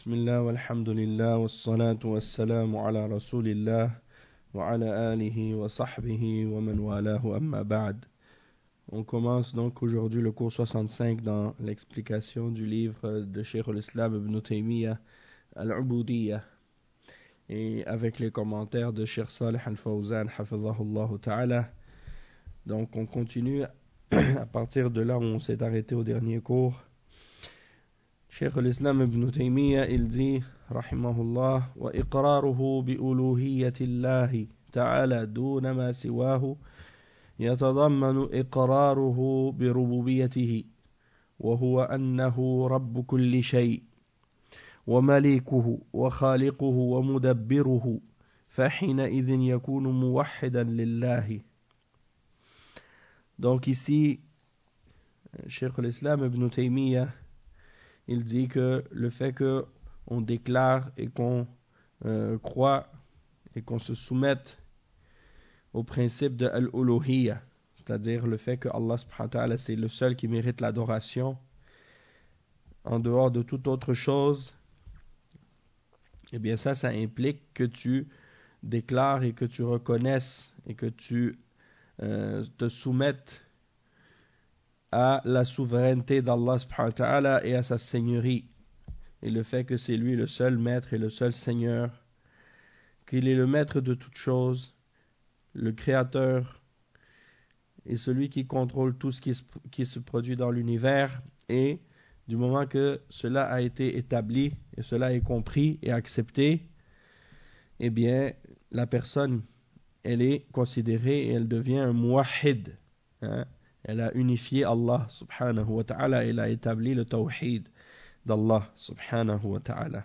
Bismillah walhamdulillah wassalatu wassalamu ala rasulillah wa ala alihi wa sahbihi wa man walahu amma ba'd. On commence donc aujourd'hui le cours 65 dans l'explication du livre de Cheikh al-Islam ibn Taymiyyah al-Ubudiyya et avec les commentaires de Cheikh Salih al-Fawzan hafizahullah ta'ala. Donc on continue à partir de là où on s'est arrêté au dernier cours. Cheikh al-Islam ibn Taymiyyah il dit rahimahullah wa iqraruhu bi uluhiyyati Allah ta'ala duna ma siwahu يتضمن إقراره بربوبيته وهو أنه رب كل شيء ومليكه وخالقه ومدبره فحينئذ يكون موحدا لله. Donc ici Cheikh al-Islam ibn Taymiyyah il dit que le fait qu'on déclare et qu'on croit et qu'on se soumette au principe de al-uluhiyya, c'est-à-dire le fait que Allah subhanahu wa ta'ala c'est le seul qui mérite l'adoration en dehors de toute autre chose, eh bien ça implique que tu déclares et que tu reconnaisses et que tu te soumettes à la souveraineté d'Allah subhanahu wa ta'ala et à sa seigneurie, et le fait que c'est lui le seul maître et le seul seigneur, qu'il est le maître de toutes choses, le créateur et celui qui contrôle tout ce qui se produit dans l'univers. Et du moment que cela a été établi et cela est compris et accepté, eh bien la personne elle est considérée et elle devient un muwahhid, elle a unifié Allah subhanahu wa ta'ala, elle a établi le tawhid d'Allah subhanahu wa ta'ala.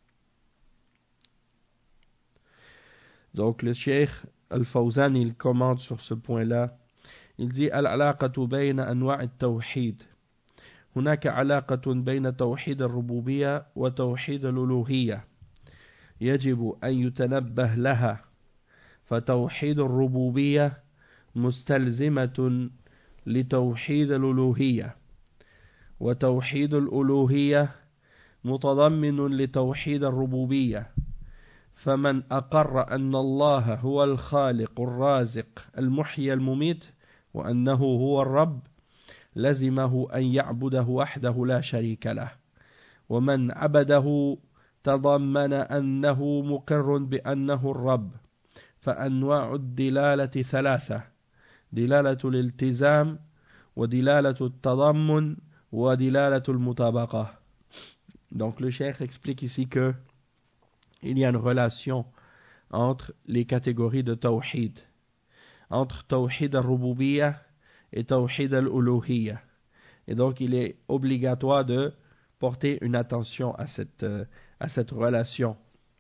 Donc le Cheikh Al-Fawzan il commente sur ce point-là. Il dit al-alaqatu bayna anwa' at-tawhid. هناك علاقة بين توحيد الربوبية وتوحيد الألوهية يجب أن يتنبه لها، فتوحيد الربوبية مستلزمة لتوحيد الألوهية، وتوحيد الألوهية متضمن لتوحيد الربوبية. فمن أقر أن الله هو الخالق الرازق المحيي المميت وأنه هو الرب لزمه أن يعبده وحده لا شريك له، ومن عبده تضمن أنه مقر بأنه الرب. فأنواع الدلالة ثلاثة: دلالة الالتزام ودلالة التضمن ودلالة المطابقة. Donc le cheikh explique ici que il y a une relation entre les catégories de tawhid, entre tawhid al-rububiyyah et tawhid al-uluhiyyah. Et donc il est obligatoire de porter une attention à cette relation.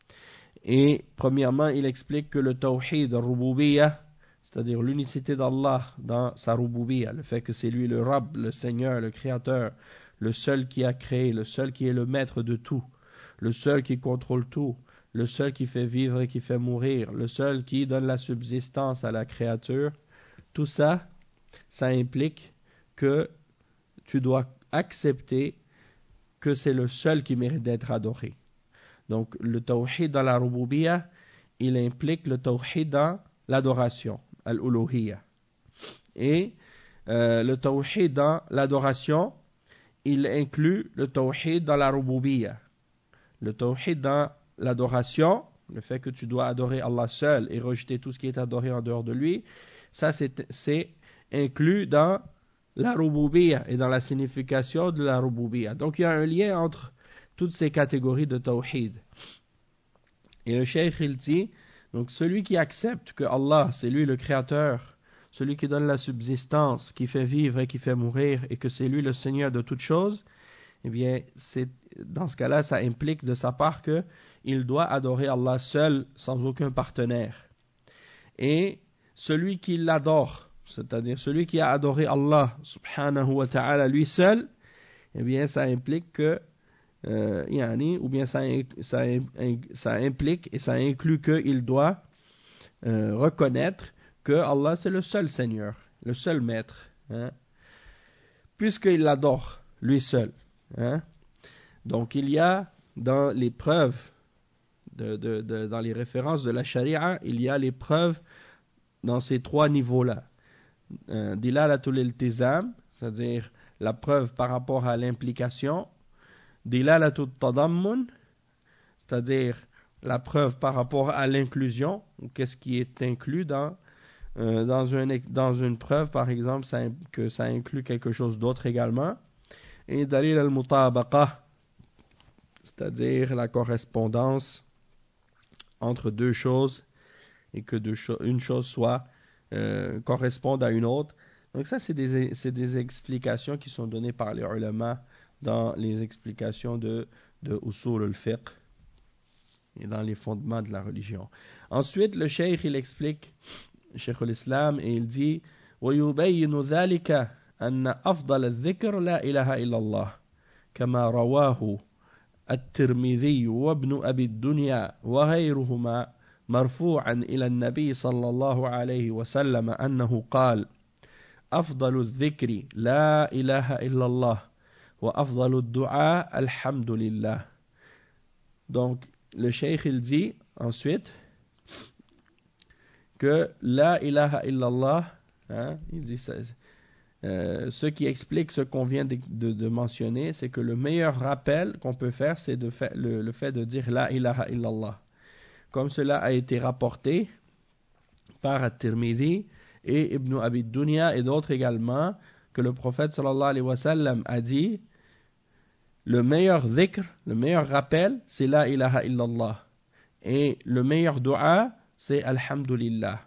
Et premièrement, il explique que le tawhid al-rububiyyah, c'est-à-dire l'unicité d'Allah dans sa rububiyyah, le fait que c'est lui le Rabb, le Seigneur, le Créateur, le seul qui a créé, le seul qui est le maître de tout, le seul qui contrôle tout, le seul qui fait vivre et qui fait mourir, le seul qui donne la subsistance à la créature, tout ça, ça implique que tu dois accepter que c'est le seul qui mérite d'être adoré. Donc le tawhid dans la rububiyyah, il implique le tawhid dans l'adoration, al-uluhiyyah. Et le tawhid dans l'adoration, il inclut le tawhid dans la rububiyyah. Le tawhid dans l'adoration, le fait que tu dois adorer Allah seul et rejeter tout ce qui est adoré en dehors de lui, ça c'est inclus dans la rububiyyah et dans la signification de la rububiyyah. Donc il y a un lien entre toutes ces catégories de tawhid. Et le cheikh il dit, donc celui qui accepte que Allah c'est lui le créateur, celui qui donne la subsistance, qui fait vivre et qui fait mourir, et que c'est lui le Seigneur de toutes choses, eh bien dans ce cas-là ça implique de sa part que il doit adorer Allah seul sans aucun partenaire. Et celui qui l'adore, c'est-à-dire celui qui a adoré Allah subhanahu wa ta'ala lui seul, eh bien ça implique que ou bien ça implique et ça inclut qu'il doit reconnaître que Allah c'est le seul Seigneur, le seul Maître, puisqu'il l'adore lui seul. Donc il y a dans les preuves, dans les références de la charia, il y a les preuves dans ces trois niveaux-là. Dilalatul iltizam, c'est-à-dire la preuve par rapport à l'implication. Dilalatul tadammun, c'est-à-dire la preuve par rapport à l'inclusion, ou qu'est-ce qui est inclus dans une preuve, par exemple, que ça inclut quelque chose d'autre également. Et dalil al-mutabaqa, c'est-à-dire la correspondance entre deux choses et que une chose corresponde à une autre. Donc ça, c'est des explications qui sont données par les ulama dans les explications de usul al-fiqh et dans les fondements de la religion. Ensuite, le cheikh, il explique, cheikh al-Islam, et il dit وَيُبَيِّنُ ذَلِكَ أَنَّ أَفْضَلَ الذِّكْرِ لَا إِلَهَ إِلَّا اللَّهِ كما رواه الترمذي وابن أبي الدنيا وغيرهما مرفوعا إلى النبي صلى الله عليه وسلم أنه قال أفضل الذكر لا إله إلا الله وأفضل الدعاء الحمد لله. Donc le cheikh il dit ensuite que la ilaha illallah, il dit ça, ce qui explique ce qu'on vient de mentionner, c'est que le meilleur rappel qu'on peut faire, c'est le fait de dire la ilaha illallah. Comme cela a été rapporté par At-Tirmidhi et Ibn Abi Dunya et d'autres également, que le prophète sallallahu alayhi wa sallam a dit le meilleur dhikr, le meilleur rappel, c'est la ilaha illallah. Et le meilleur dua, c'est alhamdulillah.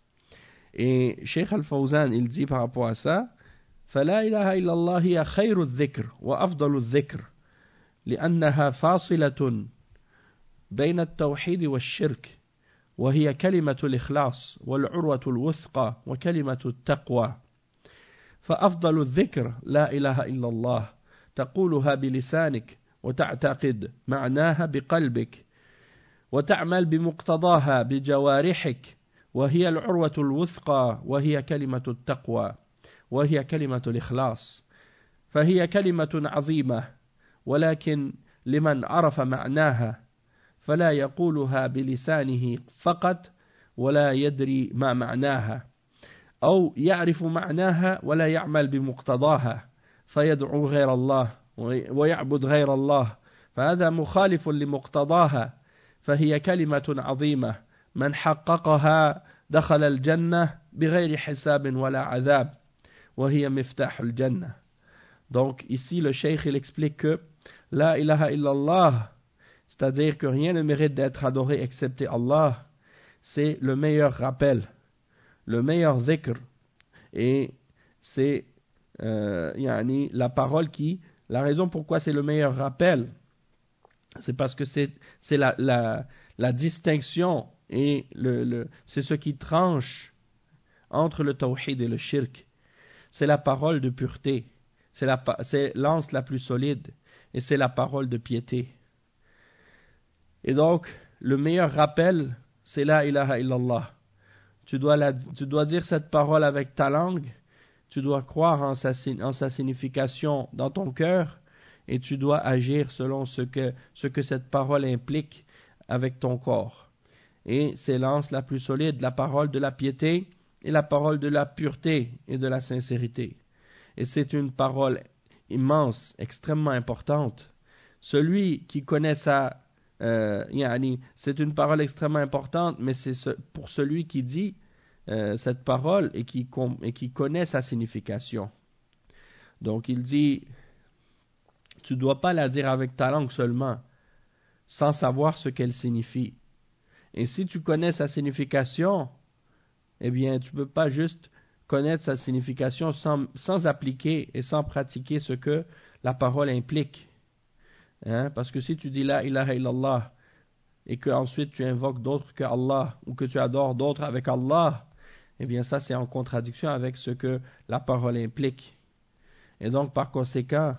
Et Cheikh Al-Fawzan, il dit par rapport à ça, فلا إله إلا الله هي خير الذكر وأفضل الذكر لأنها فاصلة بين التوحيد والشرك وهي كلمة الإخلاص والعروة الوثقى وكلمة التقوى. فأفضل الذكر لا إله إلا الله تقولها بلسانك وتعتقد معناها بقلبك وتعمل بمقتضاها بجوارحك وهي العروة الوثقى وهي كلمة التقوى وهي كلمة الإخلاص. فهي كلمة عظيمة ولكن لمن عرف معناها فلا يقولها بلسانه فقط ولا يدري ما معناها أو يعرف معناها ولا يعمل بمقتضاها فيدعو غير الله ويعبد غير الله فهذا مخالف لمقتضاها. فهي كلمة عظيمة من حققها دخل الجنة بغير حساب ولا عذاب وهي مفتاح الجنة. Donc ici le cheikh il explique que la ilaha illallah, c'est-à-dire que rien ne mérite d'être adoré excepté Allah, c'est le meilleur rappel, le meilleur dhikr, et c'est la parole la raison pourquoi c'est le meilleur rappel, c'est parce que c'est la distinction et c'est ce qui tranche entre le tawhid et le shirk. C'est la parole de pureté, c'est l'anse la plus solide, et c'est la parole de piété. Et donc, le meilleur rappel, c'est la ilaha illallah. Tu dois dire cette parole avec ta langue, tu dois croire en sa signification dans ton cœur, et tu dois agir selon ce que cette parole implique avec ton corps. Et c'est l'anse la plus solide, la parole de la piété et la parole de la pureté et de la sincérité. Et c'est une parole immense, extrêmement importante. Celui qui connaît ça, c'est une parole extrêmement importante, mais c'est pour celui qui dit cette parole et qui connaît sa signification. Donc il dit, tu ne dois pas la dire avec ta langue seulement, sans savoir ce qu'elle signifie. Et si tu connais sa signification, eh bien, tu ne peux pas juste connaître sa signification sans appliquer et sans pratiquer ce que la parole implique. Parce que si tu dis la ilaha illallah et que ensuite tu invoques d'autres que Allah ou que tu adores d'autres avec Allah, eh bien ça c'est en contradiction avec ce que la parole implique. Et donc par conséquent,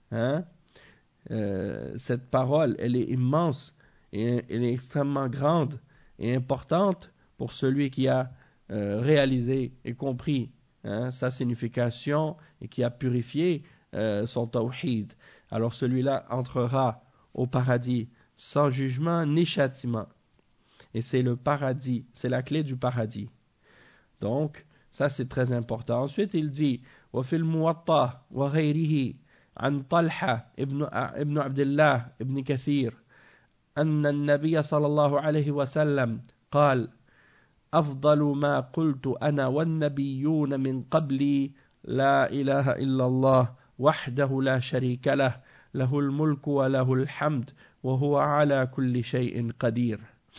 cette parole, elle est immense et elle est extrêmement grande et importante pour celui qui a réalisé et compris sa signification et qui a purifié son tawhid. Alors celui-là entrera au paradis, sans jugement ni châtiment. Et c'est le paradis, c'est la clé du paradis. Donc, ça c'est très important. Ensuite, il dit وفي الموطأ وغيره عن طلحة ابن عبد الله ابن كثير أن النبي صلى الله عليه وسلم قال أفضل ما قلت أنا والنبيون من قبلي لا إله إلا الله وحده لا شريك له له الملك وله الحمد وهو على كل شيء قدير.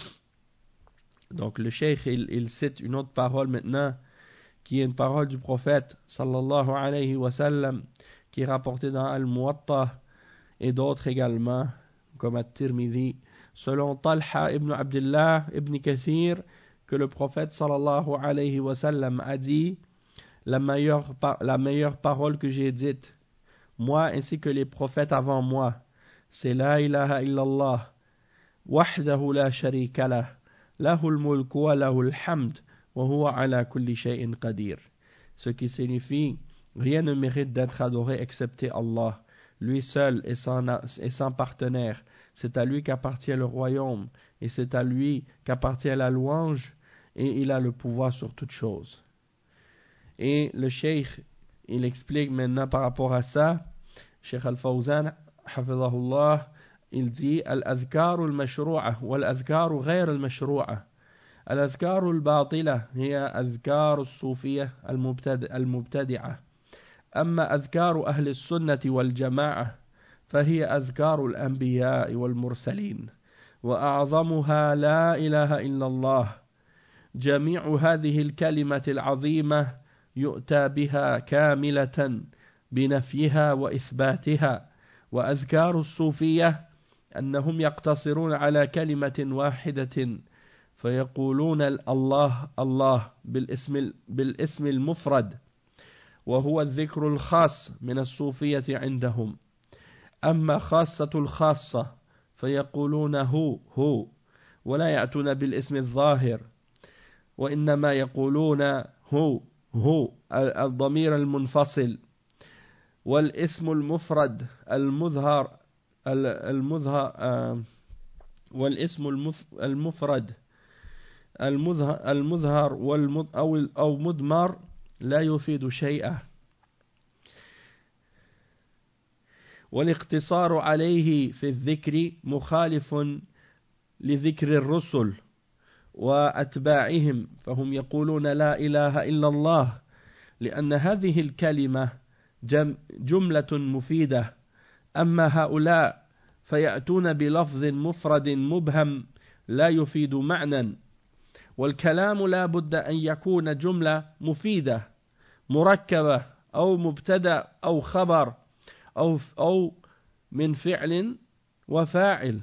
Donc le cheikh il cite une autre parole maintenant qui est une parole du prophète sallallahu alayhi wa sallam qui est rapportée dans Al-Muwatta et d'autres également comme At-Tirmidhi selon Talha ibn Abdullah ibn Kathir que le prophète sallallahu alayhi wa sallam a dit la meilleure parole que j'ai dite moi ainsi que les prophètes avant moi c'est la ilaha illallah wahdahu la sharika lah lahul mulku wa lahul hamd wa huwa ala kulli shay'in qadir. Ce qui signifie rien ne mérite d'être adoré excepté Allah, lui seul et sans partenaire. C'est à lui qu'appartient le royaume et c'est à lui qu'appartient la louange et il a le pouvoir sur toutes choses. Et le cheikh il explique maintenant par rapport à ça, Cheikh Al-Fawzan hafidhahullah, il dit al-adhkar al-mashru'a wal-adhkar ghayr al-mashru'a. الأذكار الباطلة هي أذكار الصوفية المبتدعة أما أذكار أهل السنة والجماعة فهي أذكار الأنبياء والمرسلين وأعظمها لا إله إلا الله جميع هذه الكلمة العظيمة يؤتى بها كاملة بنفيها وإثباتها وأذكار الصوفية أنهم يقتصرون على كلمة واحدة فيقولون الله الله بالاسم المفرد وهو الذكر الخاص من الصوفية عندهم أما خاصة الخاصة فيقولون هو ولا يأتون بالاسم الظاهر وإنما يقولون هو الضمير المنفصل والاسم المفرد والاسم المفرد المظهر أو مضمر لا يفيد شيئا والاقتصار عليه في الذكر مخالف لذكر الرسل وأتباعهم فهم يقولون لا إله إلا الله لأن هذه الكلمة جملة مفيدة أما هؤلاء فيأتون بلفظ مفرد مبهم لا يفيد معنى والكلام لا بد أن يكون جملة مفيدة مركبة أو مبتدأ أو خبر أو من فعل وفاعل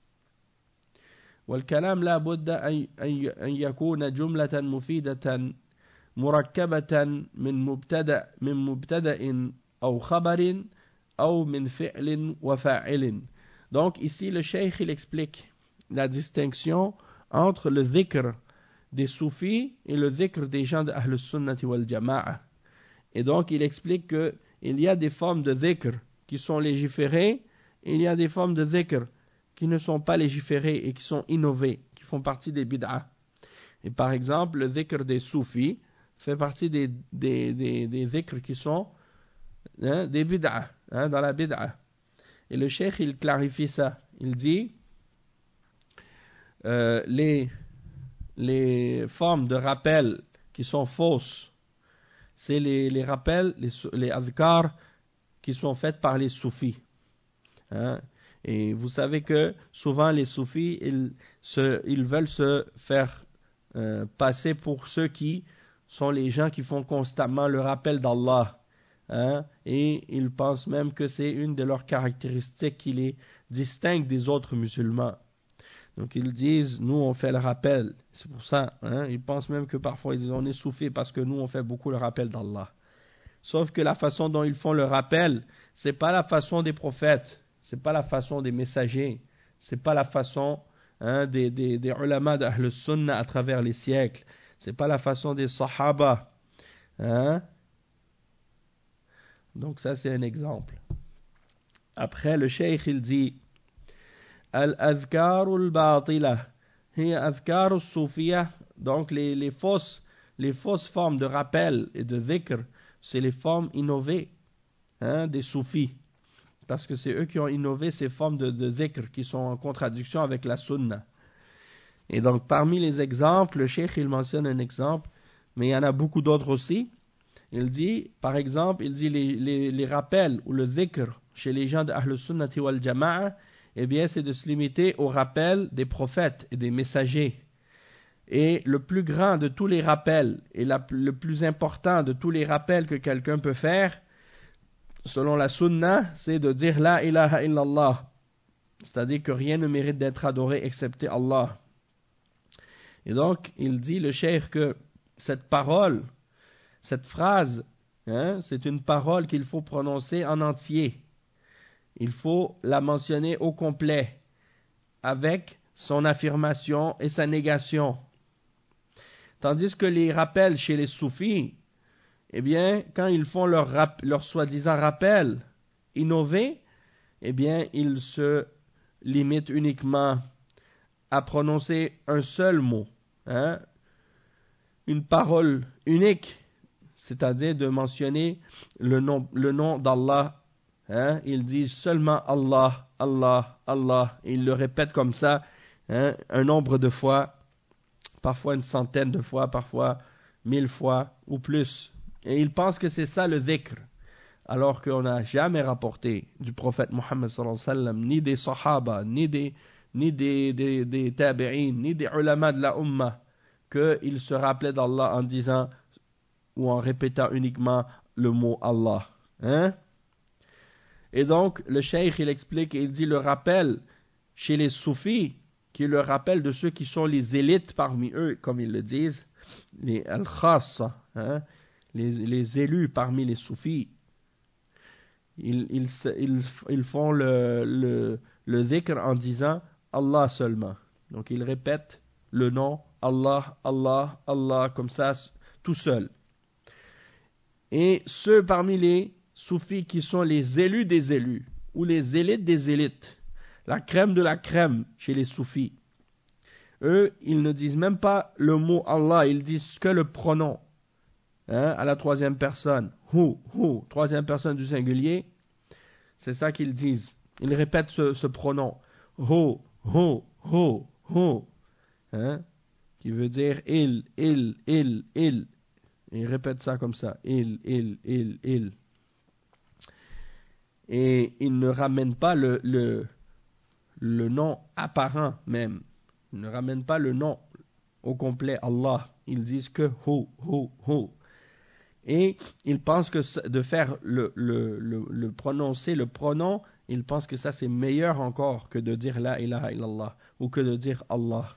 والكلام لا بد أن يكون جملة مفيدة مركبة من مبتدأ أو خبر أو من فعل وفاعل. Donc ici le cheikh il explique la distinction entre le dhikr des soufis et le dhikr des gens de Ahl Sunnati wal Jama'a. Et donc il explique que il y a des formes de dhikr qui sont légiférées et il y a des formes de dhikr qui ne sont pas légiférées et qui sont innovées, qui font partie des bid'ah. Et par exemple, le dhikr des soufis fait partie des dhikr qui sont des bid'ah, dans la bid'ah. Et le cheikh il clarifie ça. Il dit les formes de rappel qui sont fausses, c'est les rappels, les adhkar qui sont faites par les soufis. Et vous savez que souvent les soufis, ils veulent se faire passer pour ceux qui sont les gens qui font constamment le rappel d'Allah. Et ils pensent même que c'est une de leurs caractéristiques qui les distingue des autres musulmans. Donc ils disent, nous on fait le rappel. C'est pour ça, ils pensent même que parfois ils disent on est soufis parce que nous on fait beaucoup le rappel d'Allah. Sauf que la façon dont ils font le rappel, c'est pas la façon des prophètes, c'est pas la façon des messagers, c'est pas la façon des ulama d'Ahl Sunnah à travers les siècles, c'est pas la façon des sahaba. Donc ça c'est un exemple. Après le cheikh il dit Al-Adhkar al-Batila. Hiya Adhkar al-Soufiyah. Donc les fausses formes de rappel et de dhikr, c'est les formes innovées des soufis. Parce que c'est eux qui ont innové ces formes de dhikr qui sont en contradiction avec la sunna. Et donc parmi les exemples, le cheikh il mentionne un exemple, mais il y en a beaucoup d'autres aussi. Il dit, par exemple, les rappels ou le dhikr chez les gens de Ahl Sunnati wal Jama'a, eh bien c'est de se limiter aux rappels des prophètes et des messagers. Et le plus grand de tous les rappels et le plus important de tous les rappels que quelqu'un peut faire, selon la sunna, c'est de dire la ilaha illallah. C'est-à-dire que rien ne mérite d'être adoré excepté Allah. Et donc, il dit, le cheikh, que cette parole, cette phrase, c'est une parole qu'il faut prononcer en entier. Il faut la mentionner au complet, avec son affirmation et sa négation. Tandis que les rappels chez les soufis, eh bien, quand ils font leur soi-disant rappel innové, eh bien, ils se limitent uniquement à prononcer un seul mot, une parole unique, c'est-à-dire de mentionner le nom d'Allah. Ils disent seulement Allah, Allah, Allah. Ils le répètent comme ça un nombre de fois, parfois une centaine de fois, parfois 1000 fois ou plus. Et ils pensent que c'est ça le dhikr, alors qu'on n'a jamais rapporté du prophète Mohammed sallallahu alayhi wa sallam, ni des sahaba, ni des tabi'in, ni des ulama de la ummah, qu'ils se rappelaient d'Allah en disant ou en répétant uniquement le mot Allah. Et donc, le cheikh, il explique, il dit le rappel chez les soufis, qui est le rappel de ceux qui sont les élites parmi eux, comme ils le disent, les al-khassa, les élus parmi les soufis. Ils font le dhikr en disant Allah seulement. Donc, ils répètent le nom Allah, Allah, Allah, comme ça, tout seul. Et ceux parmi les soufis qui sont les élus des élus, ou les élites des élites, la crème de la crème chez les soufis, eux, ils ne disent même pas le mot Allah, ils disent que le pronom, à la troisième personne, hu, troisième personne du singulier, c'est ça qu'ils disent. Ils répètent ce pronom, hu, qui veut dire il. Ils répètent ça comme ça, il. Et ils ne ramènent pas le nom apparent même. Ils ne ramènent pas le nom au complet, Allah. Ils disent que hu. Et ils pensent que de faire le prononcer, le pronom, ils pensent que ça c'est meilleur encore que de dire la ilaha illallah ou que de dire Allah.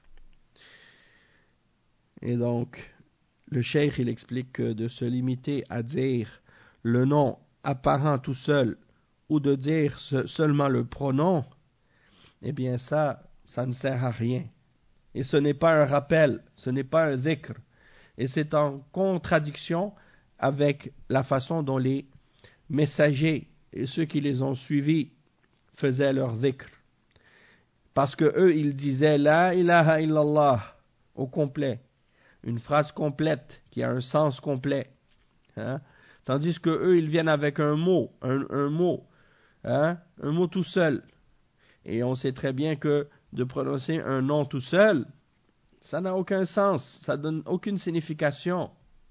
Et donc, le cheikh il explique que de se limiter à dire le nom apparent tout seul ou de dire seulement le pronom, eh bien ça ne sert à rien. Et ce n'est pas un rappel, ce n'est pas un dhikr. Et c'est en contradiction avec la façon dont les messagers et ceux qui les ont suivis faisaient leur dhikr. Parce que eux, ils disaient la ilaha illallah au complet. Une phrase complète qui a un sens complet. Tandis que eux, ils viennent avec un mot, un mot tout seul. Et on sait très bien que de prononcer un nom tout seul, ça n'a aucun sens, ça donne aucune signification.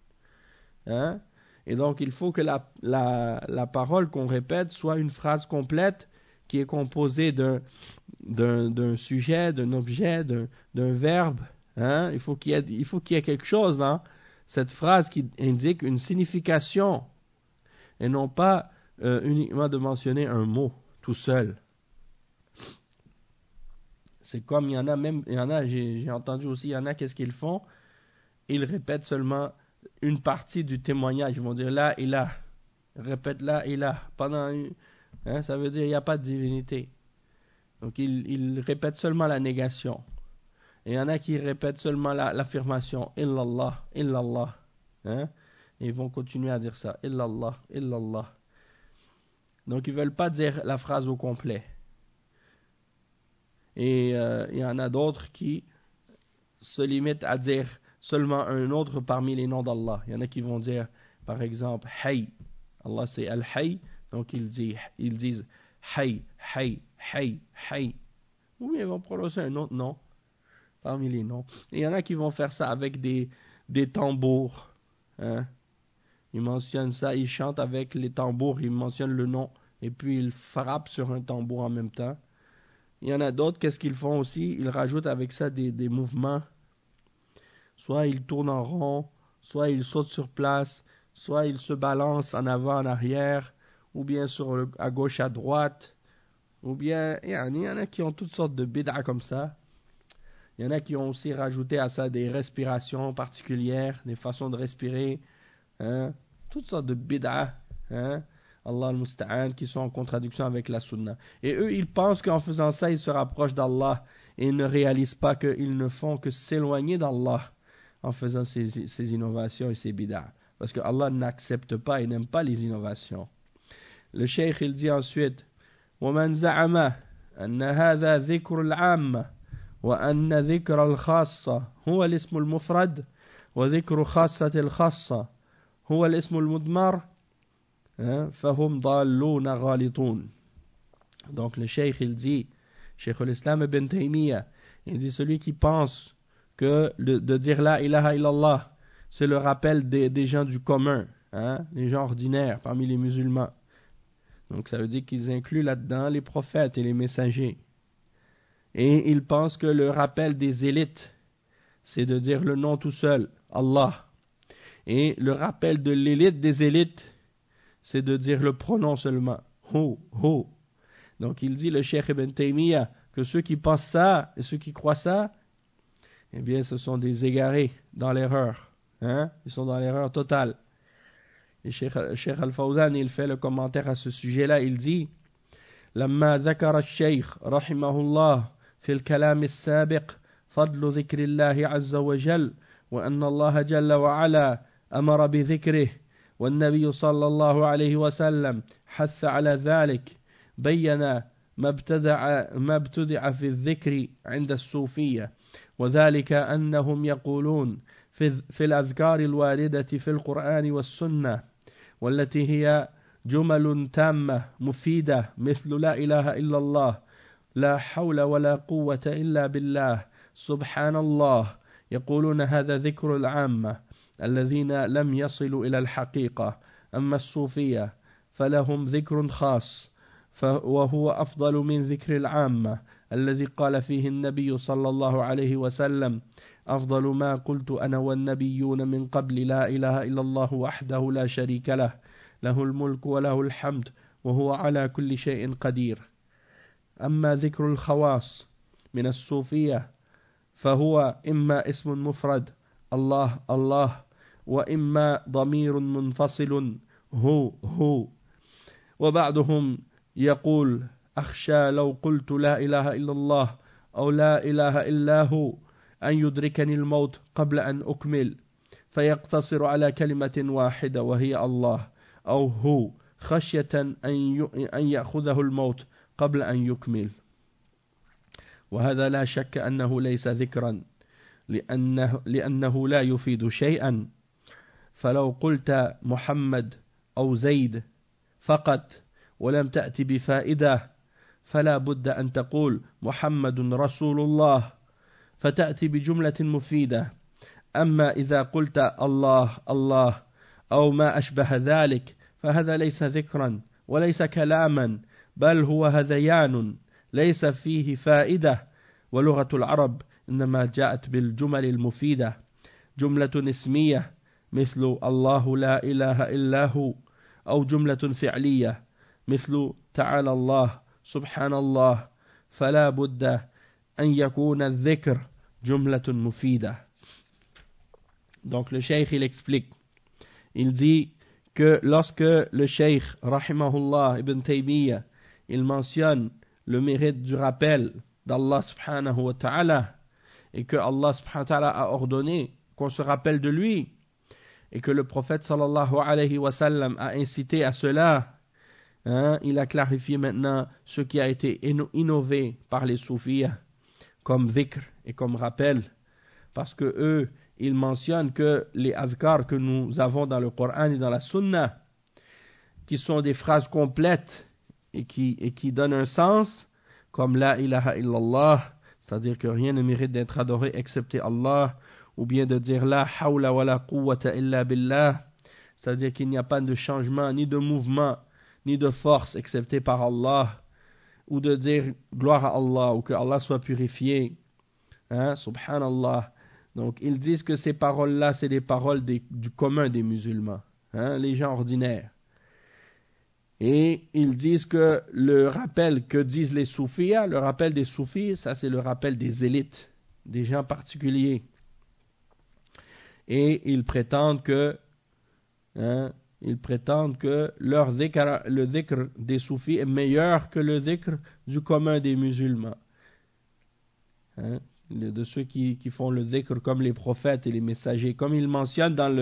Et donc, il faut que la parole qu'on répète soit une phrase complète qui est composée d'un sujet, d'un objet, d'un verbe. Il faut qu'il y ait quelque chose dans cette phrase qui indique une signification et non pas uniquement de mentionner un mot tout seul. C'est comme j'ai entendu aussi, il y en a, qu'est-ce qu'ils font? Ils répètent seulement une partie du témoignage. Ils vont dire là et là. Ils répètent là et là. Ça veut dire il n'y a pas de divinité. Donc ils répètent seulement la négation. Et il y en a qui répètent seulement l'affirmation illallah, illallah. Et ils vont continuer à dire ça. Illallah, illallah. Donc ils ne veulent pas dire la phrase au complet. Et il y en a d'autres qui se limitent à dire seulement un autre parmi les noms d'Allah. Il y en a qui vont dire, par exemple, Hay. Allah c'est Al-Hay, donc ils disent Hay, Hay, Hay, Hay. Ou bien ils vont prononcer un autre nom parmi les noms. Et il y en a qui vont faire ça avec des tambours. Hein? Ils mentionnent ça, ils chantent avec les tambours, ils mentionnent le nom, et puis ils frappent sur un tambour en même temps. Il y en a d'autres, qu'est-ce qu'ils font aussi? Ils rajoutent avec ça des mouvements. Soit ils tournent en rond, soit ils sautent sur place, soit ils se balancent en avant, en arrière, ou bien à gauche, à droite, ou bien, il y en a qui ont toutes sortes de bid'a comme ça. Il y en a qui ont aussi rajouté à ça des respirations particulières, des façons de respirer, hein, toutes sortes de bid'a, hein, Allah al-Musta'an, qui sont en contradiction avec la sunna. Et eux, ils pensent qu'en faisant ça, ils se rapprochent d'Allah, et ils ne réalisent pas qu'ils ne font que s'éloigner d'Allah en faisant ces innovations et ces bid'a. Parce que Allah n'accepte pas et n'aime pas les innovations. Le cheikh, il dit ensuite, وَمَنْ زَعَمَ أَنَّ هَذَا ذِكْرُ الْعَامَّةِ وأن ذكر الخاصة هو الاسم المفرد وذكر خاصة الخاصة هو الاسم المضمر فهم ضالون غالطون. Donc le cheikh il dit, Cheikh l'Islam ibn Taymiyyah, il dit celui qui pense que de dire la ilaha illallah c'est le rappel des gens du commun, hein, les gens ordinaires parmi les musulmans. Donc ça veut dire qu'ils incluent là-dedans les prophètes et les messagers. Et ils pensent que le rappel des élites, c'est de dire le nom tout seul, Allah. Et le rappel de l'élite des élites, c'est de dire le pronom seulement, Hu, Hu. Donc il dit, le Cheikh Ibn Taymiyyah, que ceux qui pensent ça et ceux qui croient ça, eh bien ce sont des égarés dans l'erreur. Hein? Ils sont dans l'erreur totale. Et Cheikh Al-Fawzan, il fait le commentaire à ce sujet-là, il dit, لما ذكر الشيخ رحمه الله في الكلام السابق فضل ذكر الله عز وجل وأن الله جل وعلا أمر بذكره والنبي صلى الله عليه وسلم حث على ذلك بين ما ابتدع في الذكر عند الصوفية وذلك أنهم يقولون في الأذكار الواردة في القرآن والسنة والتي هي جمل تامة مفيدة مثل لا إله إلا الله لا حول ولا قوة إلا بالله سبحان الله يقولون هذا ذكر العامة الذين لم يصلوا إلى الحقيقة أما الصوفية فلهم ذكر خاص وهو أفضل من ذكر العامة الذي قال فيه النبي صلى الله عليه وسلم أفضل ما قلت أنا والنبيون من قبل لا إله إلا الله وحده لا شريك له له الملك وله الحمد وهو على كل شيء قدير أما ذكر الخواص من الصوفية فهو إما اسم مفرد الله الله وإما ضمير منفصل هو وبعضهم يقول أخشى لو قلت لا إله إلا الله أو لا إله إلا هو أن يدركني الموت قبل أن أكمل فيقتصر على كلمة واحدة وهي الله أو هو خشية أن يأخذه الموت قبل أن يكمل وهذا لا شك أنه ليس ذكرا لأنه لا يفيد شيئا فلو قلت محمد أو زيد فقط ولم تأتي بفائدة فلا بد أن تقول محمد رسول الله فتأتي بجملة مفيدة أما إذا قلت الله الله أو ما أشبه ذلك فهذا ليس ذكرا وليس كلاما بل هو هذيان ليس فيه فائدة ولغة العرب إنما جاءت بالجمل المفيدة جملة اسمية مثل الله لا إله إلا هو أو جملة فعلية مثل تعالى الله سبحان الله فلا بد أن يكون الذكر جملة مفيدة. Donc le cheikh il explique, il dit que lorsque le cheikh rahimahullah ibn Taymiyyah il mentionne le mérite du rappel d'Allah subhanahu wa ta'ala et que Allah subhanahu wa ta'ala a ordonné qu'on se rappelle de lui et que le prophète sallallahu alayhi wa sallam a incité à cela, hein, il a clarifié maintenant ce qui a été innové par les soufis comme dhikr et comme rappel, parce que eux, ils mentionnent que les adhkar que nous avons dans le Coran et dans la Sunna, qui sont des phrases complètes et qui donnent un sens, comme la ilaha illallah, c'est-à-dire que rien ne mérite d'être adoré excepté Allah, ou bien de dire la hawla wa la quwwata illa billah, c'est-à-dire qu'il n'y a pas de changement, ni de mouvement, ni de force excepté par Allah, ou de dire gloire à Allah, ou que Allah soit purifié, subhanallah. Donc ils disent que ces paroles-là, c'est les paroles du commun des musulmans, les gens ordinaires. Et ils disent que le rappel que disent les soufis, le rappel des soufis, ça c'est le rappel des élites, des gens particuliers. Et ils prétendent que le dhikr des soufis est meilleur que le dhikr du commun des musulmans. De ceux qui font le dhikr comme les prophètes et les messagers. Comme il mentionne dans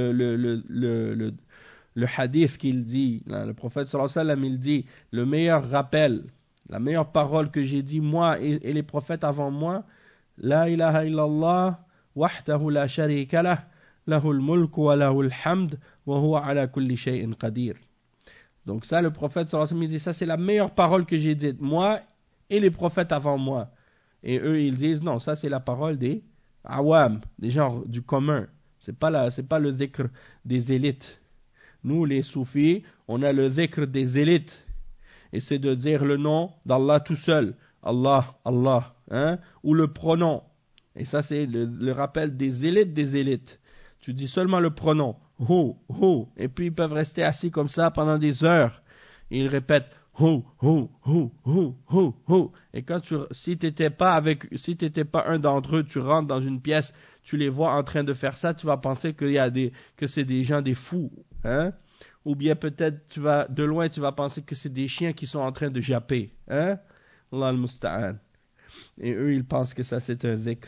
le hadith qu'il dit, le prophète sallallahu alayhi wa sallam, il dit, le meilleur rappel, la meilleure parole que j'ai dit moi et les prophètes avant moi, la ilaha illallah, wahdahu la sharika lah, lahul mulk wa lahul hamd, wa huwa ala kulli shay'in qadir. Donc ça, le prophète sallallahu alayhi wa sallam, il dit, ça c'est la meilleure parole que j'ai dite, moi et les prophètes avant moi. Et eux, ils disent, non, ça c'est la parole des awam, des gens du commun. C'est pas le dhikr des élites. Nous, les soufis, on a le dhikr des élites. Et c'est de dire le nom d'Allah tout seul. Allah, Allah. Ou le pronom. Et ça, c'est le rappel des élites. Tu dis seulement le pronom. Hu, hu. Et puis, ils peuvent rester assis comme ça pendant des heures. Et ils répètent hu, hu, hu, hu, hu, hu. Et si t'étais pas un d'entre eux, tu rentres dans une pièce, tu les vois en train de faire ça, tu vas penser que c'est des gens des fous. Ou bien peut-être de loin tu vas penser que c'est des chiens qui sont en train de japper. Allah al-musta'an. Et eux ils pensent que ça c'est un dhikr.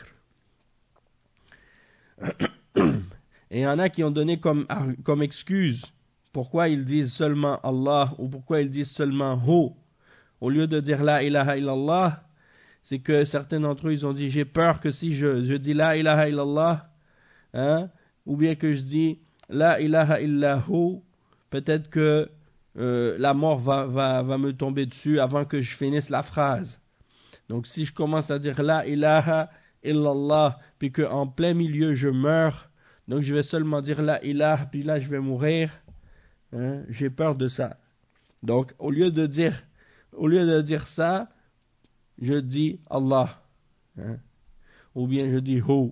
Et il y en a qui ont donné comme excuse pourquoi ils disent seulement Allah ou pourquoi ils disent seulement Hu au lieu de dire la ilaha illallah. C'est que certains d'entre eux ils ont dit j'ai peur que si je dis la ilaha illallah, ou bien que je dis la ilaha illahu, peut-être que la mort va me tomber dessus avant que je finisse la phrase. Donc si je commence à dire la ilaha illallah, puis qu'en plein milieu je meurs, donc je vais seulement dire la ilaha, puis là je vais mourir, j'ai peur de ça. Donc au lieu de dire ça, je dis Allah, ou bien je dis Hu.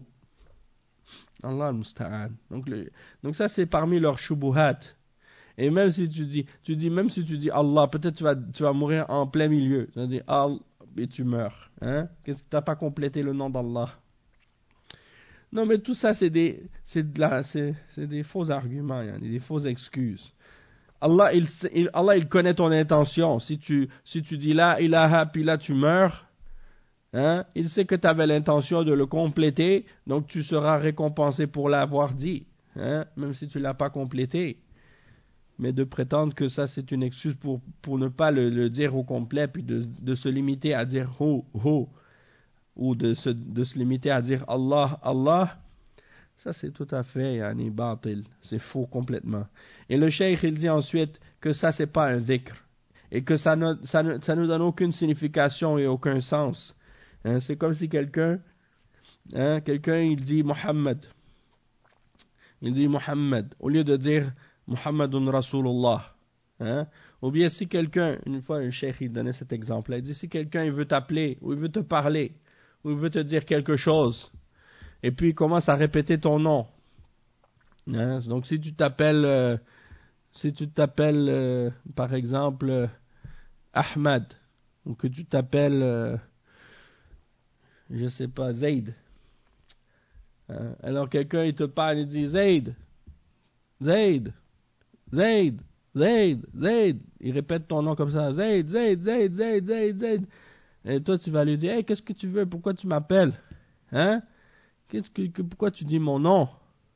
Allah al-musta'an. Donc ça c'est parmi leurs shubuhat. Et même si tu dis Allah, peut-être tu vas mourir en plein milieu. Tu vas dire Allah et tu meurs. Qu'est-ce que tu n'as pas complété le nom d'Allah? Non mais tout ça c'est des faux arguments, des fausses excuses. Allah il connaît ton intention. Si tu dis la ilaha puis là tu meurs, il sait que tu avais l'intention de le compléter, donc tu seras récompensé pour l'avoir dit, même si tu ne l'as pas complété. Mais de prétendre que ça c'est une excuse pour ne pas le dire au complet, puis de se limiter à dire Hu, Hu, ou de se limiter à dire Allah, Allah, ça c'est tout à fait batil, c'est faux complètement. Et le cheikh il dit ensuite que ça c'est pas un dhikr, et que ça ne donne aucune signification et aucun sens. C'est comme si quelqu'un il dit Muhammad. Il dit Muhammad au lieu de dire Muhammadun Rasulullah. Ou bien si quelqu'un, une fois un cheikh il donnait cet exemple, il dit si quelqu'un il veut t'appeler, ou il veut te parler, ou il veut te dire quelque chose, et puis il commence à répéter ton nom. Donc si tu t'appelles par exemple Ahmad, ou que tu t'appelles je sais pas, Zayd. Alors quelqu'un il te parle, il dit Zayd, Zayd, Zayd, Zayd, Zayd. Il répète ton nom comme ça, Zayd, Zayd, Zayd, Zayd, Zayd, Zayd. Et toi tu vas lui dire, hey, qu'est-ce que tu veux? Pourquoi tu m'appelles? Pourquoi tu dis mon nom?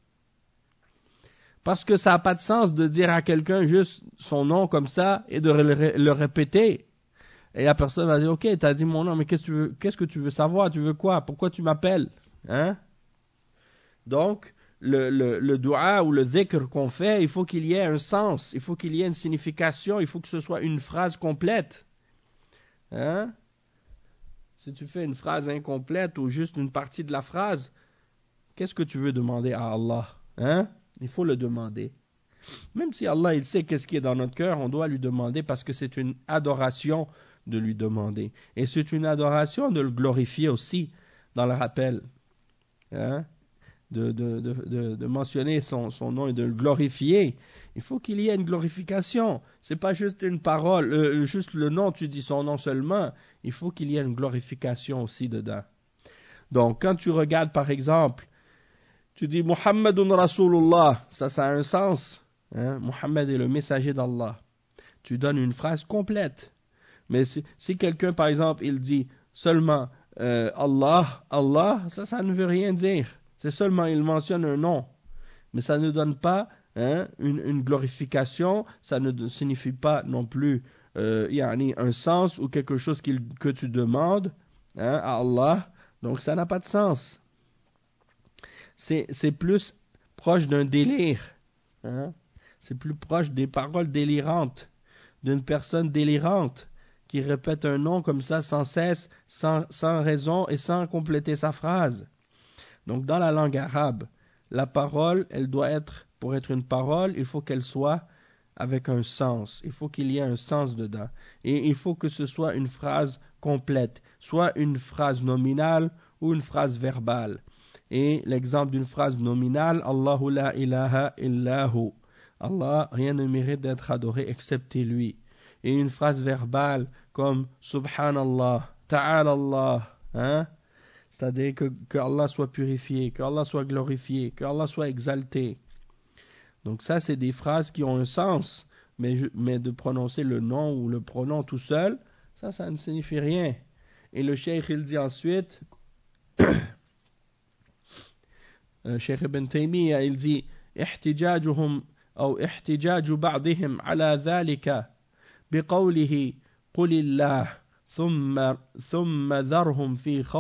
Parce que ça n'a pas de sens de dire à quelqu'un juste son nom comme ça et de le répéter. Et la personne va dire, ok, tu as dit mon nom, mais qu'est-ce que tu veux savoir? Tu veux quoi? Pourquoi tu m'appelles? Hein? Donc, le dua ou le dhikr qu'on fait, il faut qu'il y ait un sens, il faut qu'il y ait une signification, il faut que ce soit une phrase complète. Hein? Si tu fais une phrase incomplète ou juste une partie de la phrase, qu'est-ce que tu veux demander à Allah? Hein? Il faut le demander. Même si Allah il sait qu'est-ce qui est dans notre cœur, on doit lui demander parce que c'est une adoration de lui demander. Et c'est une adoration de le glorifier aussi dans le rappel. Hein? De mentionner son nom et de le glorifier. Il faut qu'il y ait une glorification. C'est pas juste une parole, juste le nom, tu dis son nom seulement. Il faut qu'il y ait une glorification aussi dedans. Donc, quand tu regardes par exemple, tu dis Muhammadun Rasulullah, ça a un sens. Hein? Muhammad est le messager d'Allah. Tu donnes une phrase complète. Mais si quelqu'un, par exemple, il dit seulement Allah, Allah, ça ne veut rien dire. C'est seulement, il mentionne un nom. Mais ça ne donne pas une glorification, ça ne signifie pas non plus un sens ou quelque chose que tu demandes à Allah. Donc ça n'a pas de sens. C'est plus proche d'un délire. Hein? C'est plus proche des paroles délirantes, d'une personne délirante qui répète un nom comme ça sans cesse, sans raison et sans compléter sa phrase. Donc dans la langue arabe, la parole, elle doit être, pour être une parole, il faut qu'elle soit avec un sens. Il faut qu'il y ait un sens dedans. Et il faut que ce soit une phrase complète, soit une phrase nominale ou une phrase verbale. Et l'exemple d'une phrase nominale, Allahu la ilaha illahu. Allah, rien ne mérite d'être adoré excepté lui. Et une phrase verbale comme Subhanallah, Ta'ala Allah, hein? C'est-à-dire que Allah soit purifié, que Allah soit glorifié, que Allah soit exalté. Donc ça, c'est des phrases qui ont un sens, mais de prononcer le nom ou le pronom tout seul, ça ne signifie rien. Et le cheikh, il dit ensuite, Cheikh Ibn Taymiyyah, il dit, احتجاجهم أو احتجاج بعضهم على ذلك بقوله قل الله ثم ذرهم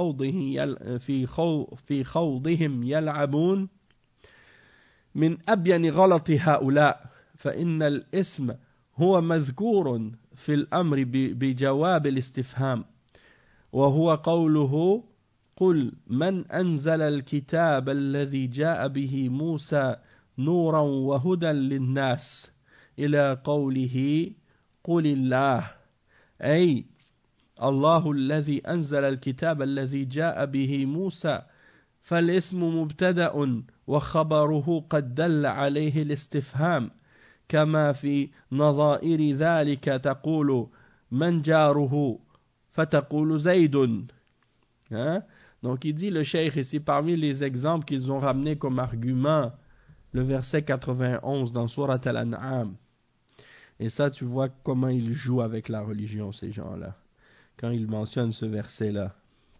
في خوضهم يلعبون من أبين غلط هؤلاء فإن الاسم هو مذكور في الأمر بجواب الاستفهام وهو قوله قل من أنزل الكتاب الذي جاء به موسى نورا وهدى للناس إلى قوله قل الله أي الله الذي أنزل الكتاب الذي جاء به موسى فالاسم مبتدأ وخبره قد دل عليه الاستفهام كما في نظائر ذلك تقول من جاره فتقول زيد. Hein? Donc il dit le cheikh ici parmi les exemples qu'ils ont ramenés comme argument le verset 91 dans Surat Al-An'am. Et ça tu vois comment ils jouent avec la religion ces gens-là quand ils mentionnent ce verset-là.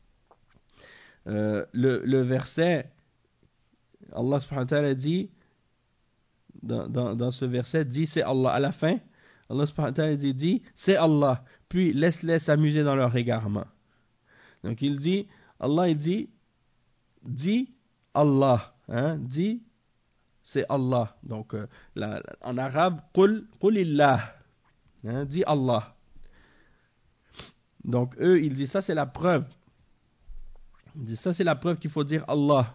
Le verset, Allah subhanahu wa ta'ala dit, dans ce verset, dit c'est Allah. À la fin, Allah subhanahu wa ta'ala dit c'est Allah. Puis laisse-les s'amuser dans leur égarement. Donc il dit, Allah il dit Allah. Hein, dit c'est Allah. Donc en arabe, qulillah. Hein, dit Allah. Donc eux, ils disent ça c'est la preuve. Ils disent ça c'est la preuve qu'il faut dire Allah.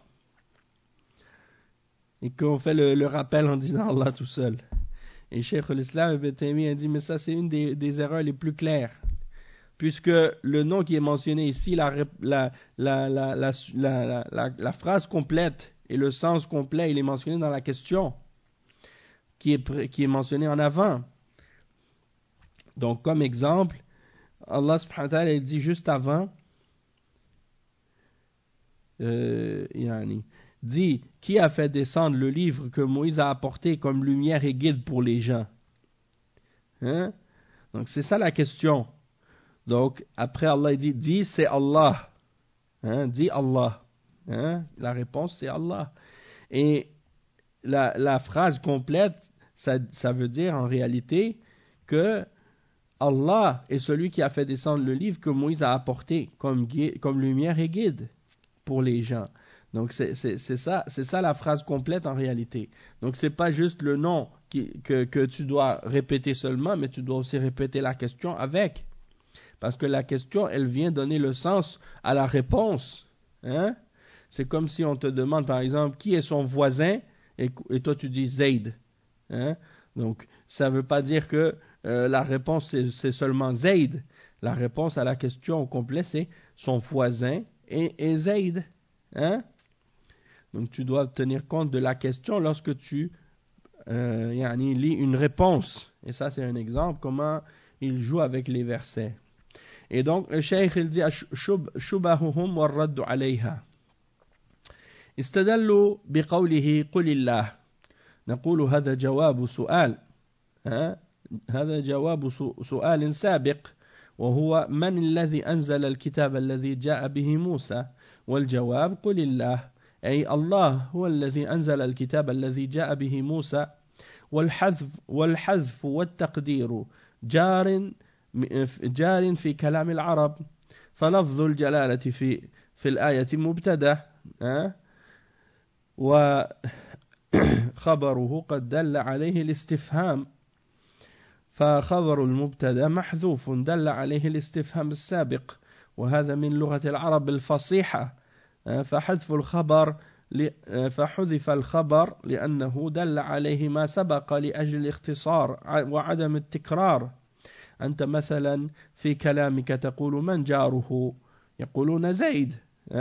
Et qu'on fait le rappel en disant Allah tout seul. Et Cheikh al-Islam Ibn Taymiyyah dit mais ça c'est une des erreurs les plus claires. Puisque le nom qui est mentionné ici, la phrase complète et le sens complet, il est mentionné dans la question qui est mentionné en avant. Donc comme exemple, Allah subhanahu wa ta'ala dit juste avant, dit qui a fait descendre le livre que Moïse a apporté comme lumière et guide pour les gens. Hein? Donc c'est ça la question. Donc après Allah dit c'est Allah. Hein? Dit Allah. Hein? La réponse c'est Allah. Et la phrase complète, ça veut dire en réalité que Allah est celui qui a fait descendre le livre que Moïse a apporté comme lumière et guide pour les gens. Donc c'est ça la phrase complète en réalité. Donc c'est pas juste le nom que tu dois répéter seulement, mais tu dois aussi répéter la question avec. Parce que la question, elle vient donner le sens à la réponse. Hein? C'est comme si on te demande par exemple qui est son voisin et toi tu dis Zayd. Hein? Donc ça ne veut pas dire que la réponse c'est seulement Zayd. La réponse à la question au complet c'est son voisin et Zayd. Hein? Donc tu dois tenir compte de la question lorsque tu lis une réponse. Et ça c'est un exemple comment il joue avec les versets. Et donc le cheikh il dit شبههم والرد عليها استدلوا بقوله قل الله نقول هذا جواب سؤال هذا جواب سؤال سابق وهو من الذي أنزل الكتاب الذي جاء به موسى والجواب قل الله أي الله هو الذي أنزل الكتاب الذي جاء به موسى والحذف والتقدير جار في كلام العرب فلفظ الجلالة في الآية مبتدأ وخبره قد دل عليه الاستفهام فخبر المبتدأ محذوف دل عليه الاستفهام السابق وهذا من لغة العرب الفصيحة فحذف فحذف الخبر لأنه دل عليه ما سبق لأجل الاختصار وعدم التكرار أنت مثلا في كلامك تقول من جاره يقولون زيد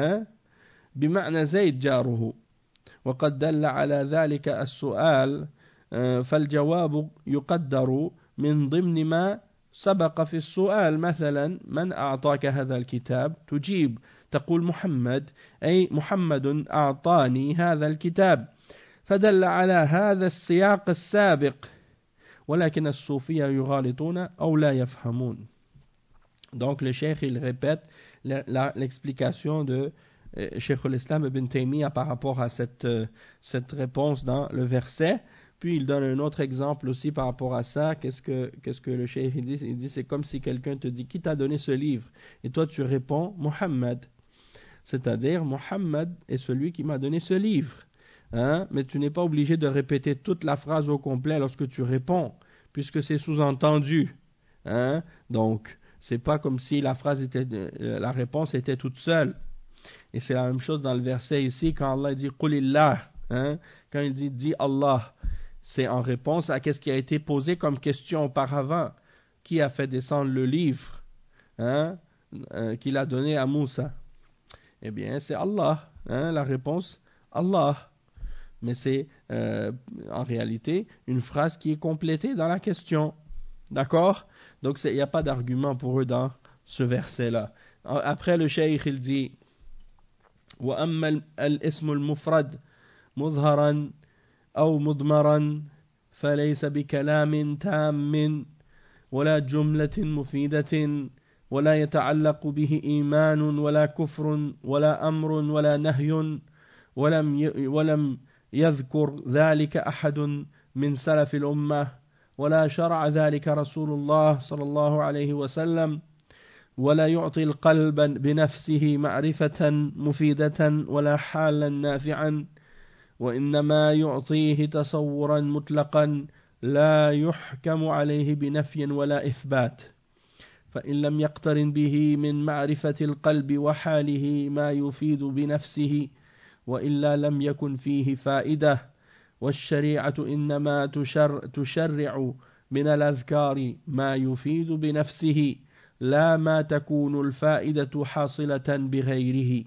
بمعنى زيد جاره وقد دل على ذلك السؤال فالجواب يقدر من ضمن ما سبق في السؤال مثلا من أعطاك هذا الكتاب تجيب تقول محمد أي محمد أعطاني هذا الكتاب فدل على هذا السياق السابق ولكن الصوفية يغالطون أو لا يفهمون. Donc le cheikh il répète l'explication de Cheikh al-Islam ibn Taymiyyah par rapport à cette réponse dans le verset. Puis il donne un autre exemple aussi par rapport à ça. Qu'est-ce que le cheikh il dit? Il dit c'est comme si quelqu'un te dit qui t'a donné ce livre et toi tu réponds Muhammad. C'est-à-dire Muhammad est celui qui m'a donné ce livre. Mais tu n'es pas obligé de répéter toute la phrase au complet lorsque tu réponds, puisque c'est sous-entendu. Donc, c'est pas comme si la réponse était toute seule. Et c'est la même chose dans le verset ici, quand Allah dit Qulillah, quand il dit dis Allah, c'est en réponse à ce qui a été posé comme question auparavant. Qui a fait descendre le livre qu'il a donné à Moussa? Eh bien, c'est Allah. La réponse, Allah. Mais c'est en réalité une phrase qui est complétée dans la question. D'accord? Donc il n'y a pas d'argument pour eux dans ce verset-là. Après le cheikh il dit وَأَمَّا الْإِسْمُ الْمُفْرَدْ مُظْهَرًا أو مضمرا فليس بكلام تام ولا جملة مفيدة ولا يتعلق به إيمان ولا كفر ولا أمر ولا نهي ولم يذكر ذلك أحد من سلف الأمة ولا شرع ذلك رسول الله صلى الله عليه وسلم ولا يعطي القلب بنفسه معرفة مفيدة ولا حالا نافعا وإنما يعطيه تصورا مطلقا لا يحكم عليه بنفي ولا إثبات فإن لم يقترن به من معرفة القلب وحاله ما يفيد بنفسه وإلا لم يكن فيه فائدة والشريعة إنما تشرع من الأذكار ما يفيد بنفسه لا ما تكون الفائدة حاصلة بغيره.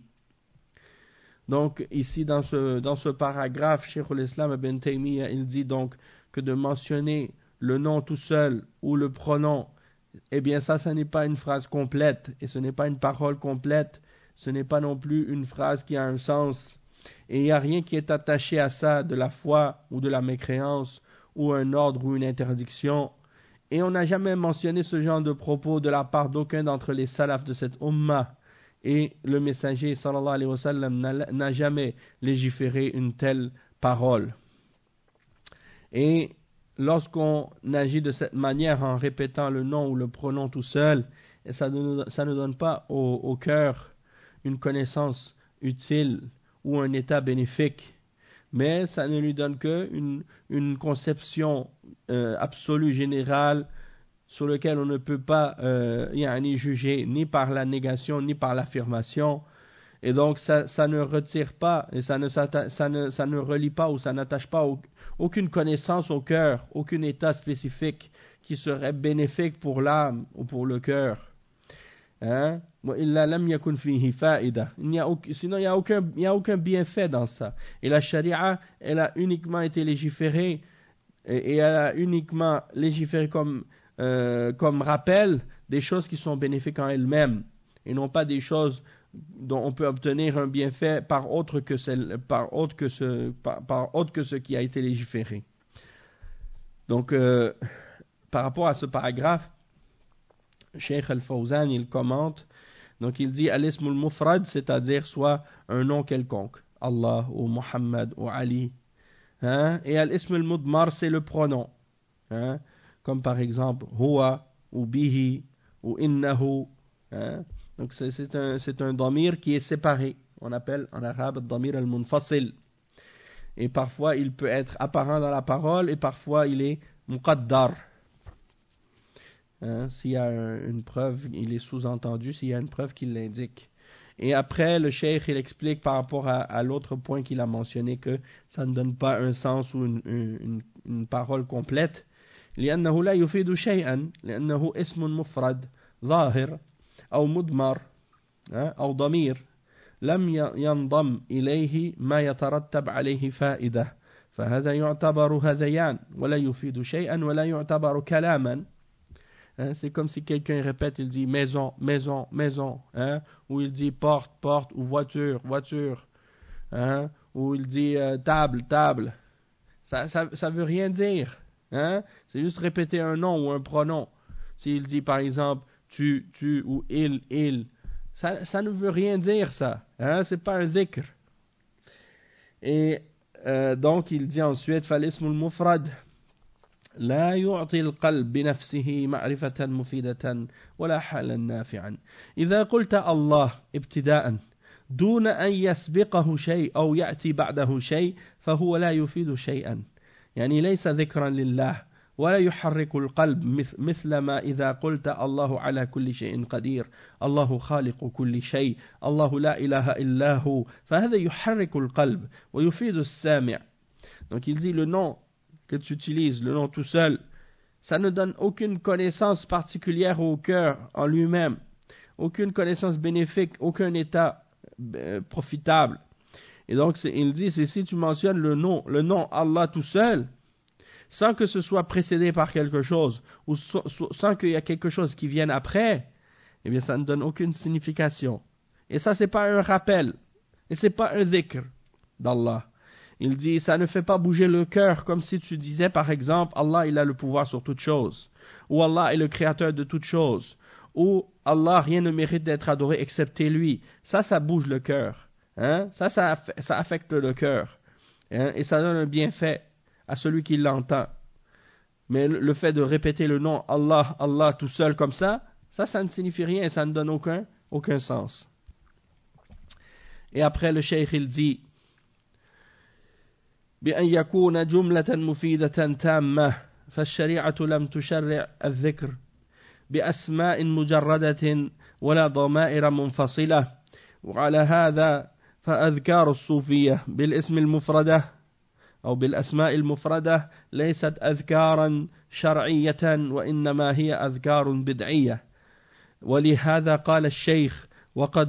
Donc ici dans ce paragraphe, Cheikh al-Islam ibn Taymiyyah il dit donc que de mentionner le nom tout seul ou le pronom, eh bien ça n'est pas une phrase complète et ce n'est pas une parole complète, ce n'est pas non plus une phrase qui a un sens. Et il n'y a rien qui est attaché à ça de la foi ou de la mécréance ou un ordre ou une interdiction. Et on n'a jamais mentionné ce genre de propos de la part d'aucun d'entre les salafs de cette umma. Et le messager sallallahu alayhi wa sallam n'a jamais légiféré une telle parole. Et lorsqu'on agit de cette manière en répétant le nom ou le pronom tout seul, et ça ne donne pas au cœur une connaissance utile ou un état bénéfique, mais ça ne lui donne que une conception absolue, générale, sur laquelle on ne peut pas juger ni par la négation ni par l'affirmation. Et donc ça ne retire pas, et ça ne relie pas ou ça n'attache pas aucune connaissance au cœur, aucun état spécifique qui serait bénéfique pour l'âme ou pour le cœur. Hein? Sinon, il n'y a aucun bienfait dans ça. Et la charia, elle a uniquement été légiférée, et elle a uniquement légiféré comme rappel des choses qui sont bénéfiques en elles-mêmes, et non pas des choses dont on peut obtenir un bienfait par autre que ce qui a été légiféré. Donc, par rapport à ce paragraphe, Cheikh Al-Fawzan, il commente, donc il dit al-ismul mufrad, c'est-à-dire soit un nom quelconque, Allah ou Muhammad ou Ali, hein? Et al-ismul mudmar, c'est le pronom, hein? Comme par exemple huwa ou bihi ou innahu, hein? Donc c'est un damir qui est séparé, on appelle en arabe damir al-munfasil, et parfois il peut être apparent dans la parole et parfois il est muqaddar. Hein, s'il y a une preuve, il est sous-entendu s'il y a une preuve qui l'indique. Et après, le cheikh, il explique par rapport à l'autre point qu'il a mentionné, que ça ne donne pas un sens ou une parole complète. لأنه لا يفيد شيئا لأنه اسم مفرد ظاهر أو مضمر أو ضمير لم ينضم إليه ما يترتب عليه فائدة فهذا يعتبر هذيان ولا يفيد شيئا ولا يعتبر كلاما. Hein, c'est comme si quelqu'un répète, il dit maison, maison, maison, hein, ou il dit porte, porte, ou voiture, voiture, hein, ou il dit table, table. Ça veut rien dire, hein, c'est juste répéter un nom ou un pronom. S'il dit par exemple tu ou il, ça ne veut rien dire ça, hein, c'est pas un dhikr. Et donc il dit ensuite فالاسم المفرد لا يعطي القلب بنفسه معرفة مفيدة ولا حالا نافعا. إذا قلت الله ابتداء دون أن يسبقه شيء أو يأتي بعده شيء فهو لا يفيد شيئا، يعني ليس ذكرا لله ولا يحرك القلب مثل ما إذا قلت الله على كل شيء قدير، الله خالق كل شيء، الله لا إله إلا هو، فهذا يحرك القلب ويفيد السامع. Donc il dit le nom que tu utilises, le nom tout seul, ça ne donne aucune connaissance particulière au cœur en lui-même, aucune connaissance bénéfique, aucun état profitable. Et donc il dit, c'est si tu mentionnes le nom Allah tout seul, sans que ce soit précédé par quelque chose, ou sans qu'il y ait quelque chose qui vienne après, eh bien ça ne donne aucune signification. Et ça, c'est pas un rappel, et c'est pas un dhikr d'Allah. Il dit, ça ne fait pas bouger le cœur, comme si tu disais, par exemple, Allah, il a le pouvoir sur toute chose, ou Allah est le créateur de toute chose, ou Allah, rien ne mérite d'être adoré excepté lui. Ça bouge le cœur. Hein? Ça affecte le cœur. Hein? Et ça donne un bienfait à celui qui l'entend. Mais le fait de répéter le nom Allah, Allah tout seul comme ça ne signifie rien et ça ne donne aucun sens. Et après, le cheikh, il dit, بأن يكون جملة مفيدة تامة فالشريعة لم تشرع الذكر بأسماء مجردة ولا ضمائر منفصلة، وعلى هذا فأذكار الصوفية بالاسم المفردة أو بالأسماء المفردة ليست أذكارا شرعية وإنما هي أذكار بدعية. ولهذا قال الشيخ وقد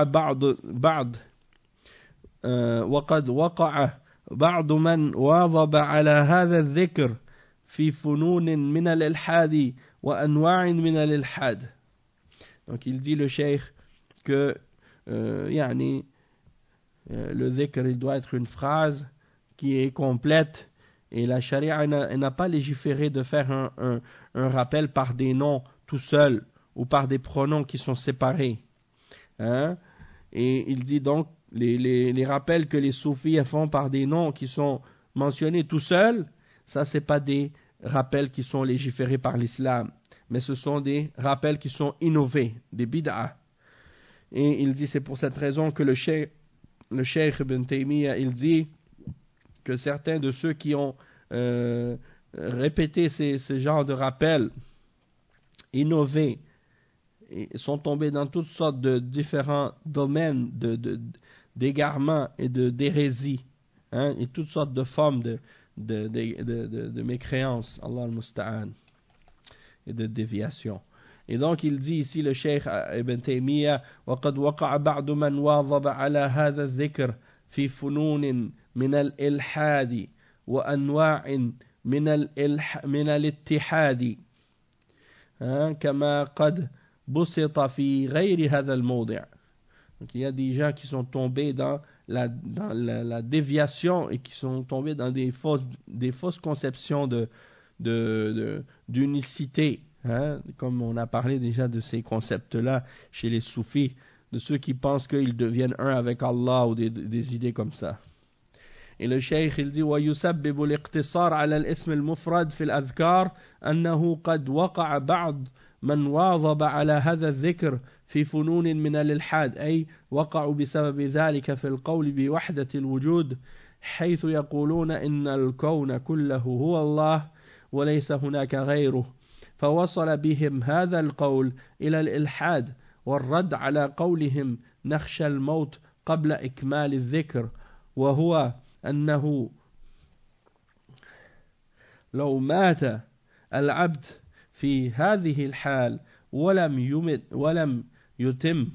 وقع بعض من واظب على هذا الذكر في فنون من الإلحاد وأنواع من الإلحاد. Donc il dit le cheikh que le dhikr, il doit être une phrase qui est complète, et la charia n'a pas légiféré de faire un rappel par des noms tout seuls ou par des pronoms qui sont séparés. Hein? Et il dit donc les rappels que les soufis font par des noms qui sont mentionnés tout seuls, ça c'est pas des rappels qui sont légiférés par l'islam, mais ce sont des rappels qui sont innovés, des bid'a. Et il dit, c'est pour cette raison que le Cheikh Ibn Taymiyyah, il dit que certains de ceux qui ont répété ce genre de rappels innovés sont tombés dans toutes sortes de différents domaines d'égarement et d'hérésie, hein, et toutes sortes de formes de mécréance, Allah al-Musta'an, et de déviation. Et donc il dit ici le Cheikh Ibn Taymiyyah وَقَدْ وَقَعَ بَعْضُ مَنْ وَاظَبَ عَلَى هَذَا الذِّكْرِ في فنون من الإلحاد وأنواع من الاتحاد كما قد بسط في غير هذا الموضع. Donc il y a des gens qui sont tombés dans la déviation et qui sont tombés dans des fausses conceptions d'unicité, hein, comme on a parlé déjà de ces concepts-là chez les soufis, de ceux qui pensent qu'ils deviennent un avec Allah ou des idées comme ça. Et le cheikh il dit ويسبب الاقتصار على الاسم المفرد في الأذكار أنه قد وقع بعض من واظب على هذا الذكر في فنون من الإلحاد أي وقعوا بسبب ذلك في القول بوحدة الوجود حيث يقولون إن الكون كله هو الله وليس هناك غيره فوصل بهم هذا القول إلى الإلحاد والرد على قولهم نخشى الموت قبل إكمال الذكر وهو أنه لو مات العبد في هذه الحال ولم يتم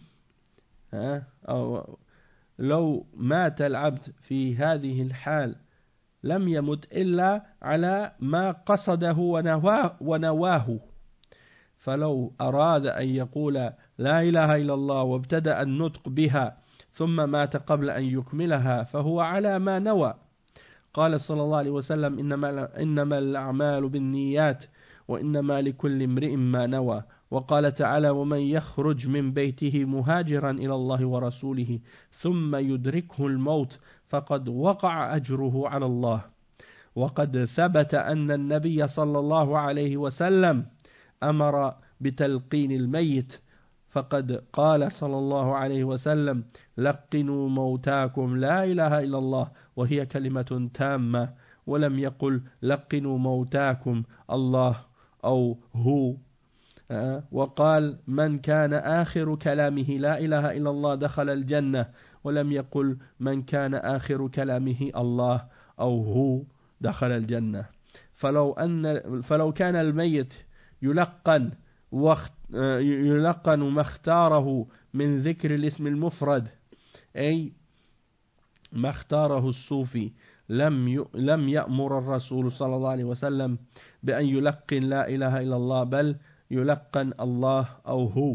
أو لو مات العبد في هذه الحال لم يمت إلا على ما قصده ونواه فلو أراد أن يقول لا إله إلا الله وابتدأ النطق بها ثم مات قبل أن يكملها فهو على ما نوى قال صلى الله عليه وسلم إنما الأعمال بالنيات وإنما لكل امرئ ما نوى وقال تعالى ومن يخرج من بيته مهاجرا إلى الله ورسوله ثم يدركه الموت فقد وقع أجره على الله وقد ثبت أن النبي صلى الله عليه وسلم أمر بتلقين الميت فقد قال صلى الله عليه وسلم لقنوا موتاكم لا إله إلا الله وهي كلمة تامة ولم يقل لقنوا موتاكم الله أو هو وقال من كان آخر كلامه لا إله إلا الله دخل الجنة ولم يقل من كان آخر كلامه الله أو هو دخل الجنة فلو كان الميت يلقن ما اختاره من ذكر الاسم المفرد أي ما اختاره الصوفي لم يأمر الرسول صلى الله عليه وسلم بأن يلقن لا إله إلا الله بل يلقن الله أو هو.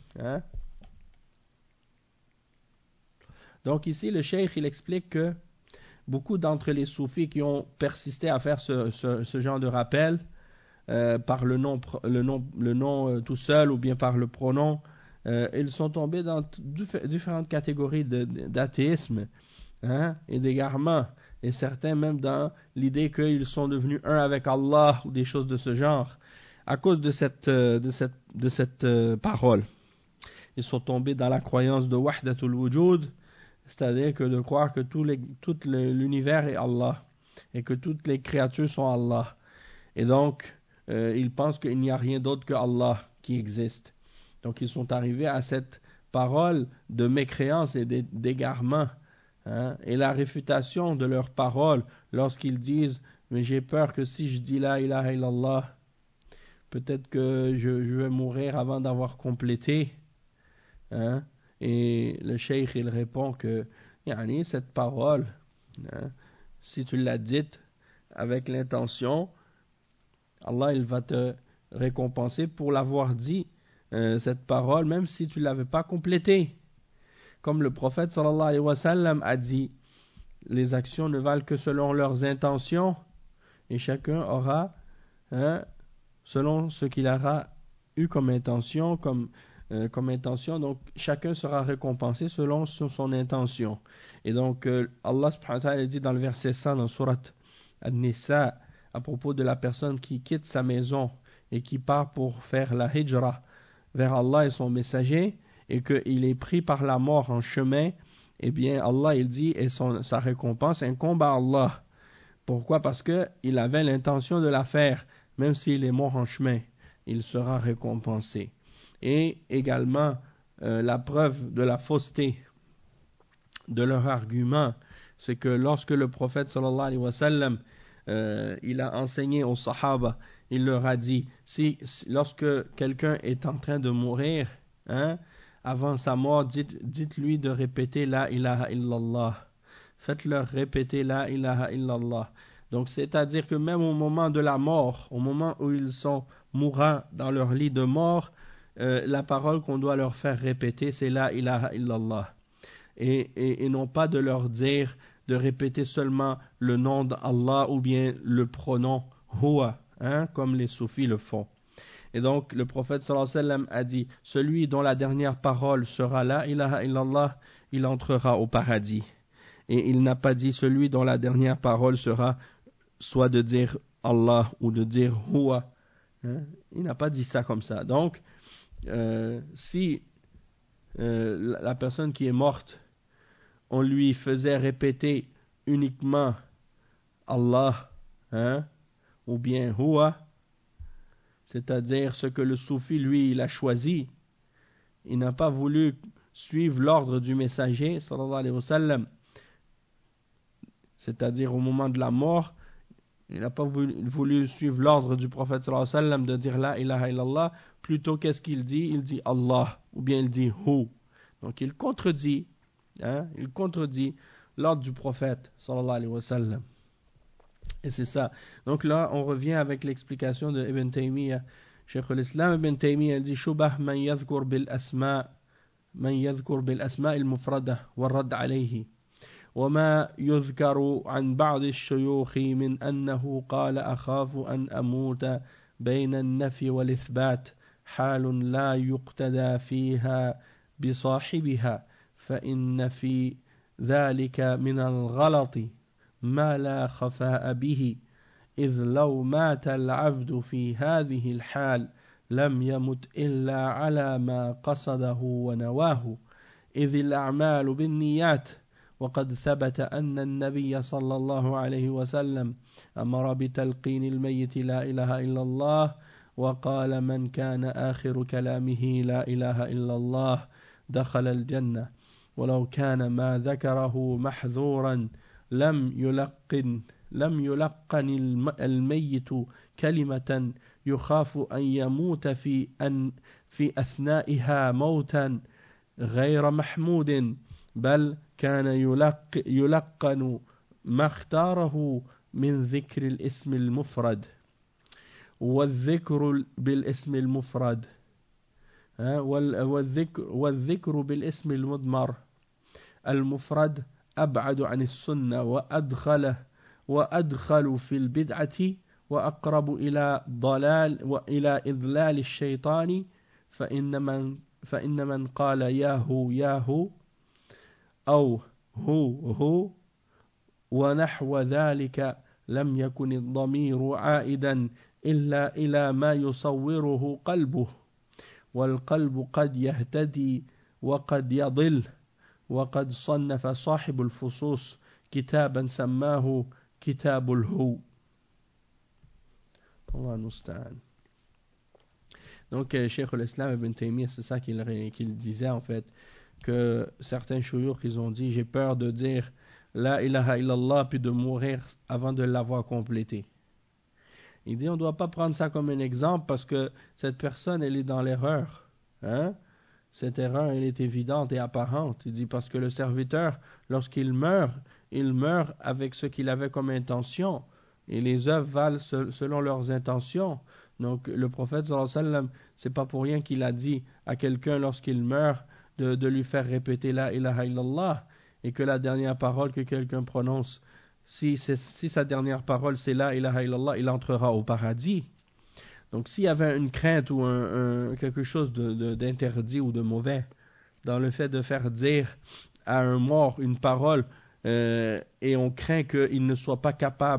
Donc ici le cheikh il explique que beaucoup d'entre les soufis qui ont persisté à faire ce genre de rappel par le nom tout seul ou bien par le pronom, ils sont tombés dans différentes catégories d'athéisme, hein, et d'égarement, et certains même dans l'idée qu'ils sont devenus un avec Allah ou des choses de ce genre à cause de cette parole. Ils sont tombés dans la croyance de wahdatul wujud, c'est-à-dire que de croire que tout l'univers est Allah et que toutes les créatures sont Allah, et donc ils pensent qu'il n'y a rien d'autre que Allah qui existe. Donc ils sont arrivés à cette parole de mécréance et d'égarement, hein, et la réfutation de leur parole lorsqu'ils disent mais j'ai peur que si je dis la ilaha illallah peut-être que je vais mourir avant d'avoir complété, hein, et le cheikh il répond que cette parole, hein, si tu l'as dite avec l'intention, Allah il va te récompenser pour l'avoir dit, cette parole, même si tu ne l'avais pas complétée. Comme le prophète sallallahu alayhi wa sallam a dit, les actions ne valent que selon leurs intentions, et chacun aura, hein, selon ce qu'il aura eu comme intention, donc chacun sera récompensé selon son intention. Et donc Allah subhanahu wa ta'ala dit dans le verset 100 dans surat An-Nisa, à propos de la personne qui quitte sa maison et qui part pour faire la hijra vers Allah et son messager, et qu'il est pris par la mort en chemin, eh bien Allah il dit, et sa récompense incombe à Allah. Pourquoi? Parce qu'il avait l'intention de la faire, même s'il est mort en chemin, il sera récompensé. Et également, la preuve de la fausseté de leur argument, c'est que lorsque le prophète sallallahu alayhi wa sallam il a enseigné aux sahaba, il leur a dit, lorsque quelqu'un est en train de mourir, avant sa mort, dites-lui de répéter la ilaha illallah. Faites-leur répéter la ilaha illallah. Donc c'est-à-dire que même au moment de la mort, au moment où ils sont mourants dans leur lit de mort, la parole qu'on doit leur faire répéter, c'est la ilaha illallah. Et non pas de leur dire de répéter seulement le nom d'Allah ou bien le pronom huwa, comme les soufis le font. Et donc le prophète sallallahu alayhi wa sallam a dit, celui dont la dernière parole sera la ilaha illallah, il entrera au paradis. Et il n'a pas dit celui dont la dernière parole sera soit de dire Allah ou de dire huwa. Il n'a pas dit ça comme ça. Donc si la personne qui est morte, on lui faisait répéter uniquement Allah, ou bien huwa, c'est-à-dire ce que le soufi, lui, il a choisi. Il n'a pas voulu suivre l'ordre du messager, sallallahu alayhi wa sallam. C'est-à-dire au moment de la mort, il n'a pas voulu suivre l'ordre du prophète, sallallahu alayhi wa sallam, de dire la ilaha illallah. Plutôt, qu'est-ce qu'il dit? Il dit Allah, ou bien il dit hu. Donc il contredit l'ordre du prophète, sallallahu alayhi wa sallam. Et c'est ça. Donc là, on revient avec l'explication de Ibn Taymiyyah. Cheikh al-Islam Ibn Taymiyyah dit Shubah man yadhkur bil asma' al-mufradah wa rad alayhi. وما يذكر عن بعض الشيوخ من أنه قال أخاف أن أموت بين النفي والإثبات حال لا يقتدى فيها بصاحبها فإن في ذلك من الغلط ما لا خفاء به إذ لو مات العبد في هذه الحال لم يمت إلا على ما قصده ونواه إذ الأعمال بالنيات وقد ثبت أن النبي صلى الله عليه وسلم أمر بتلقين الميت لا إله إلا الله وقال من كان آخر كلامه لا إله إلا الله دخل الجنة ولو كان ما ذكره محذورا لم يلقن الميت كلمة يخاف أن يموت في أثنائها موتا غير محمود بل كان يلقن ما اختاره من ذكر الاسم المفرد والذكر بالاسم المفرد والذكر بالاسم المضمر المفرد أبعد عن السنة وأدخل في البدعة وأقرب إلى ضلال وإلى إضلال الشيطان فإن من قال ياهو أو هو ونحو ذلك لم يكن الضمير عائدا إلا إلى ما يصوره قلبه والقلب قد يهتدي وقد يضل وقد صنف صاحب الفصوص كتابا سماه كتاب الهو. Allah المستعان. Donc Cheikh al-Islam Ibn Taymiyyah, c'est ça qu'il disait en fait, que certains shuyukh ils ont dit j'ai peur de dire la ilaha illallah puis de mourir avant de l'avoir complété. Il dit on ne doit pas prendre ça comme un exemple parce que cette personne elle est dans l'erreur. Cette erreur elle est évidente et apparente. Il dit parce que le serviteur lorsqu'il meurt, il meurt avec ce qu'il avait comme intention et les œuvres valent selon leurs intentions. Donc le prophète sallallahu alayhi wa sallam, c'est pas pour rien qu'il a dit à quelqu'un lorsqu'il meurt de lui faire répéter la ilaha illallah et que la dernière parole que quelqu'un prononce, si sa dernière parole c'est la ilaha illallah, il entrera au paradis. Donc s'il y avait une crainte ou quelque chose d'interdit ou de mauvais dans le fait de faire dire à un mort une parole et on craint qu'il ne soit pas capable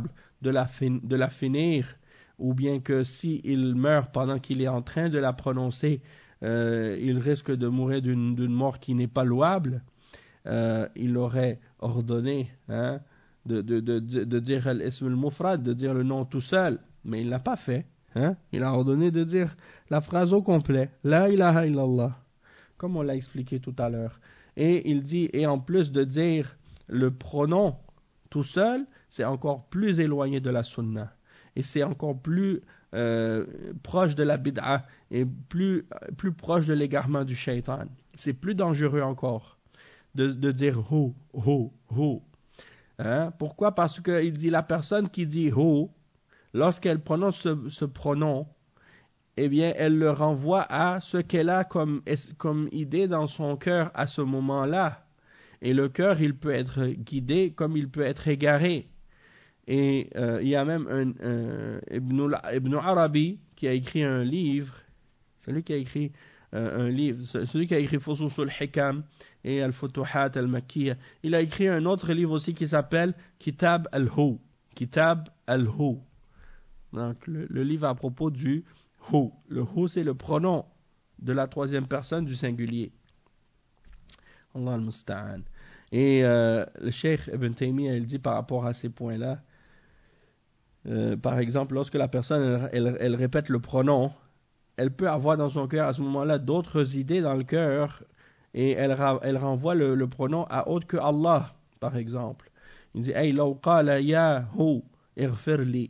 de la finir, ou bien que s'il meurt pendant qu'il est en train de la prononcer, il risque de mourir d'une mort qui n'est pas louable, il aurait ordonné de dire al-ism al-mufrad, de dire le nom tout seul, mais il ne l'a pas fait. Il a ordonné de dire la phrase au complet, La ilaha illallah, comme on l'a expliqué tout à l'heure. Et il dit, et en plus de dire le pronom tout seul, c'est encore plus éloigné de la sunna. Et c'est encore plus proche de la bid'a et plus proche de l'égarement du shaitan. C'est plus dangereux encore de dire hu, hu, hu. Pourquoi? Parce qu'il dit la personne qui dit hu, lorsqu'elle prononce ce pronom, eh bien, elle le renvoie à ce qu'elle a comme idée dans son cœur à ce moment-là. Et le cœur, il peut être guidé comme il peut être égaré. Et il y a même Ibn Arabi qui a écrit un livre, celui qui a écrit Fusus al-Hikam et Al-Futuhat al-Makkiyya. Il a écrit un autre livre aussi qui s'appelle Kitab al-Hu. Kitab al-Hu. Donc, le livre à propos du Hu. Le Hu, c'est le pronom de la troisième personne du singulier. Allah al-Musta'an. Et le Cheikh Ibn Taymiyyah, il dit par rapport à ces points-là, par exemple, lorsque la personne elle répète le pronom, elle peut avoir dans son cœur à ce moment-là d'autres idées dans le cœur, et elle renvoie le pronom à autre que Allah, par exemple. Il dit Ay law qala ya hu ighfir li.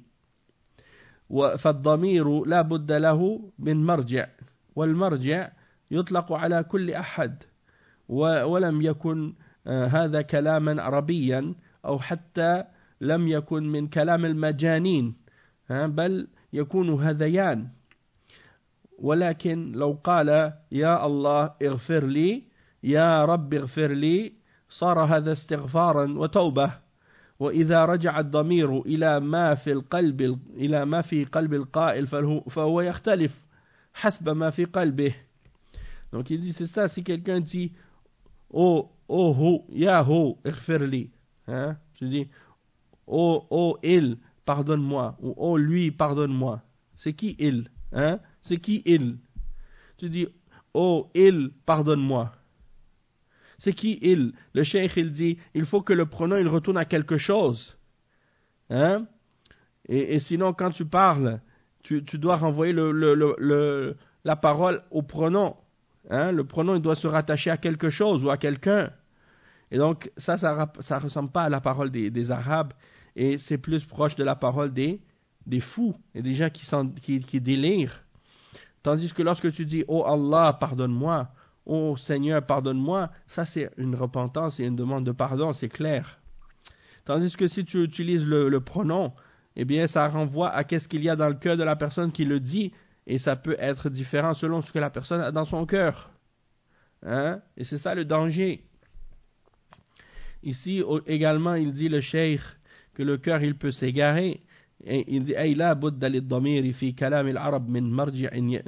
فالضمير لا بد له من مرجع والمرجع يطلق على كل أحد ولم يكن هذا كلاما عربيا أو حتى لم يكن من كلام المجانين بل يكون هذيان ولكن لو قال يا الله اغفر لي يا رب اغفر لي صار هذا استغفارا وتوبة وإذا رجع الضمير إلى ما في قلب القائل فهو يختلف حسب ما في قلبه. Donc il dit c'est ça, si quelqu'un dit oh ya hu ighfir li, tu dis oh il pardonne-moi, ou oh lui pardonne-moi. C'est qui il? C'est qui il? Tu dis oh il pardonne-moi. C'est qui il? Le cheikh il dit il faut que le pronom il retourne à quelque chose. Et sinon quand tu parles, tu dois renvoyer la parole au pronom. Le pronom il doit se rattacher à quelque chose ou à quelqu'un. Et donc ça ressemble pas à la parole des Arabes, et c'est plus proche de la parole des fous et des gens qui délirent. Tandis que lorsque tu dis oh Allah pardonne-moi, oh Seigneur pardonne-moi, ça c'est une repentance et une demande de pardon, c'est clair. Tandis que si tu utilises le pronom, eh bien ça renvoie à qu'est-ce qu'il y a dans le cœur de la personne qui le dit, et ça peut être différent selon ce que la personne a dans son cœur. Et c'est ça le danger. Ici également il dit le cheikh que le cœur il peut s'égarer. Et il dit أي لا بد للضمير في كلام العرب من مرجع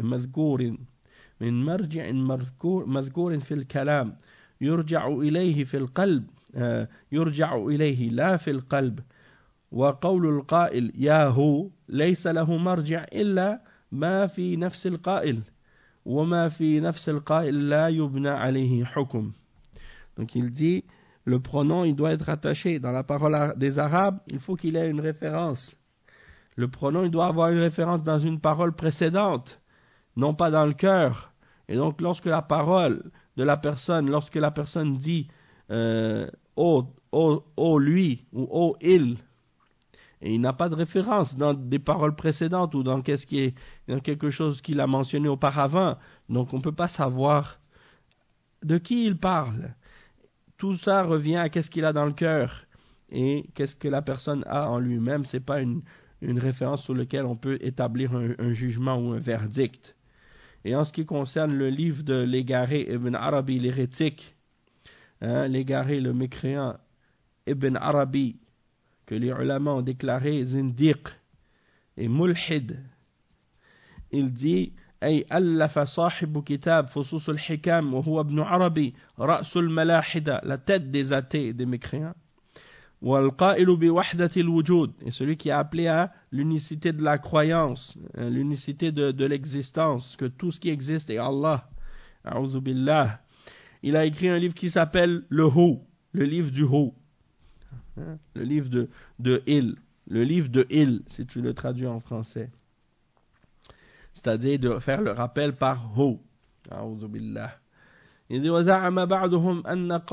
مذكور في الكلام يرجع إليه في القلب يرجع إليه لا في القلب وقول القائل يا هو ليس له مرجع إلا ما في نفس القائل وما في نفس القائل لا يبنى عليه حكم. Donc il dit le pronom il doit être attaché dans la parole des Arabes, il faut qu'il ait une référence. Le pronom il doit avoir une référence dans une parole précédente, non pas dans le cœur. Et donc lorsque la parole de la personne, lorsque la personne dit oh lui ou oh il, et il n'a pas de référence dans des paroles précédentes ou dans quelque chose qu'il a mentionné auparavant, donc on ne peut pas savoir de qui il parle. Tout ça revient à qu'est-ce qu'il a dans le cœur et qu'est-ce que la personne a en lui-même. C'est pas une référence sur laquelle on peut établir un jugement ou un verdict. Et en ce qui concerne le livre de l'égaré Ibn Arabi, l'hérétique, l'égaré, le mécréant Ibn Arabi, que les ulama ont déclaré zindiq et mulhid, il dit أي ألف صاحب كتاب فصوص الحكام وهو ابن عربي رأس الملاحدة, la tête des athées, des mécréants, والقائل بوحدة الوجود, et celui qui a appelé à l'unicité de la croyance, l'unicité de l'existence, que tout ce qui existe est Allah. A'udhu billah. Il a écrit un livre qui s'appelle le Hu, le livre du Hu, le livre de Il, le livre de Il, si tu le traduis en français. C'est-à-dire de faire le rappel par Hu. A'udhu billah. Il dit وزعم بعضهم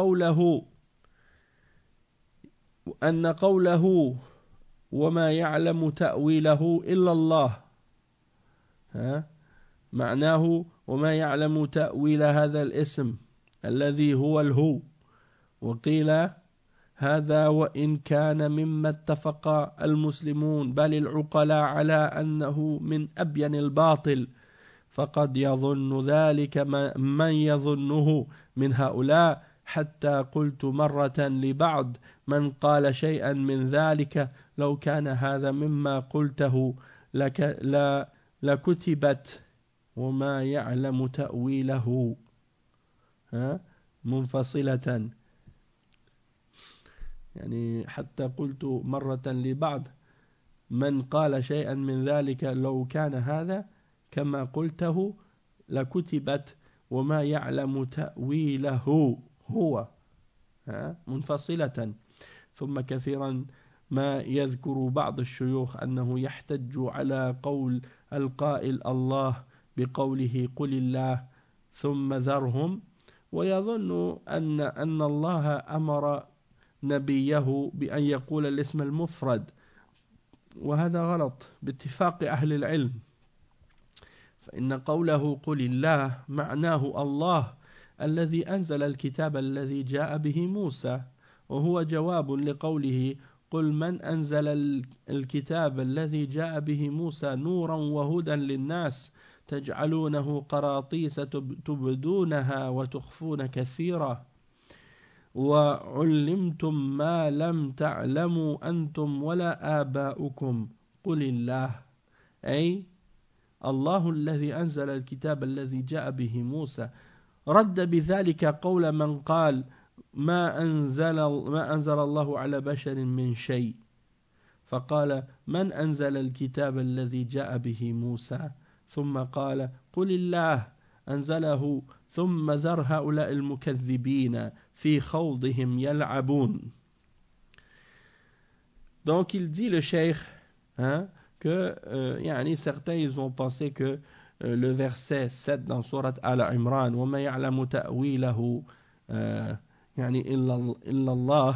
أن قوله وما يعلم تأويله إلا الله معناه وما يعلم تأويل هذا الاسم الذي هو الهو. وقيل هذا وإن كان مما اتفق المسلمون بل العقلاء على أنه من أبين الباطل فقد يظن ذلك من يظنه من هؤلاء حتى قلت مرة لبعض من قال شيئا من ذلك لو كان هذا مما قلته لكتبت وما يعلم تأويله منفصلة. يعني حتى قلت مرة لبعض من قال شيئا من ذلك لو كان هذا كما قلته لكتبت وما يعلم تأويله هو منفصلة. ثم كثيرا ما يذكر بعض الشيوخ أنه يحتج على قول القائل الله بقوله قل الله ثم ذرهم ويظن أن الله أمر نبيه بأن يقول الاسم المفرد وهذا غلط باتفاق أهل العلم. فإن قوله قل الله معناه الله الذي أنزل الكتاب الذي جاء به موسى وهو جواب لقوله قل من أنزل الكتاب الذي جاء به موسى نورا وهدى للناس تجعلونه قراطيس تبدونها وتخفون كثيرا وعلمتم ما لم تعلموا أنتم ولا آباؤكم قل الله أي الله الذي أنزل الكتاب الذي جاء به موسى. رد بذلك قول من قال ما أنزل الله على بشر من شيء فقال من أنزل الكتاب الذي جاء به موسى ثم قال قل الله أنزله ثم ذر هؤلاء المكذبين في خوضهم يلعبون. Donc il dit le cheikh que certains ils ont pensé que le verset 7 dans sourate Al-Imran وَمَا يَعْلَمُ تَأْوِيلَهُ إِلَّا اللَّهِ,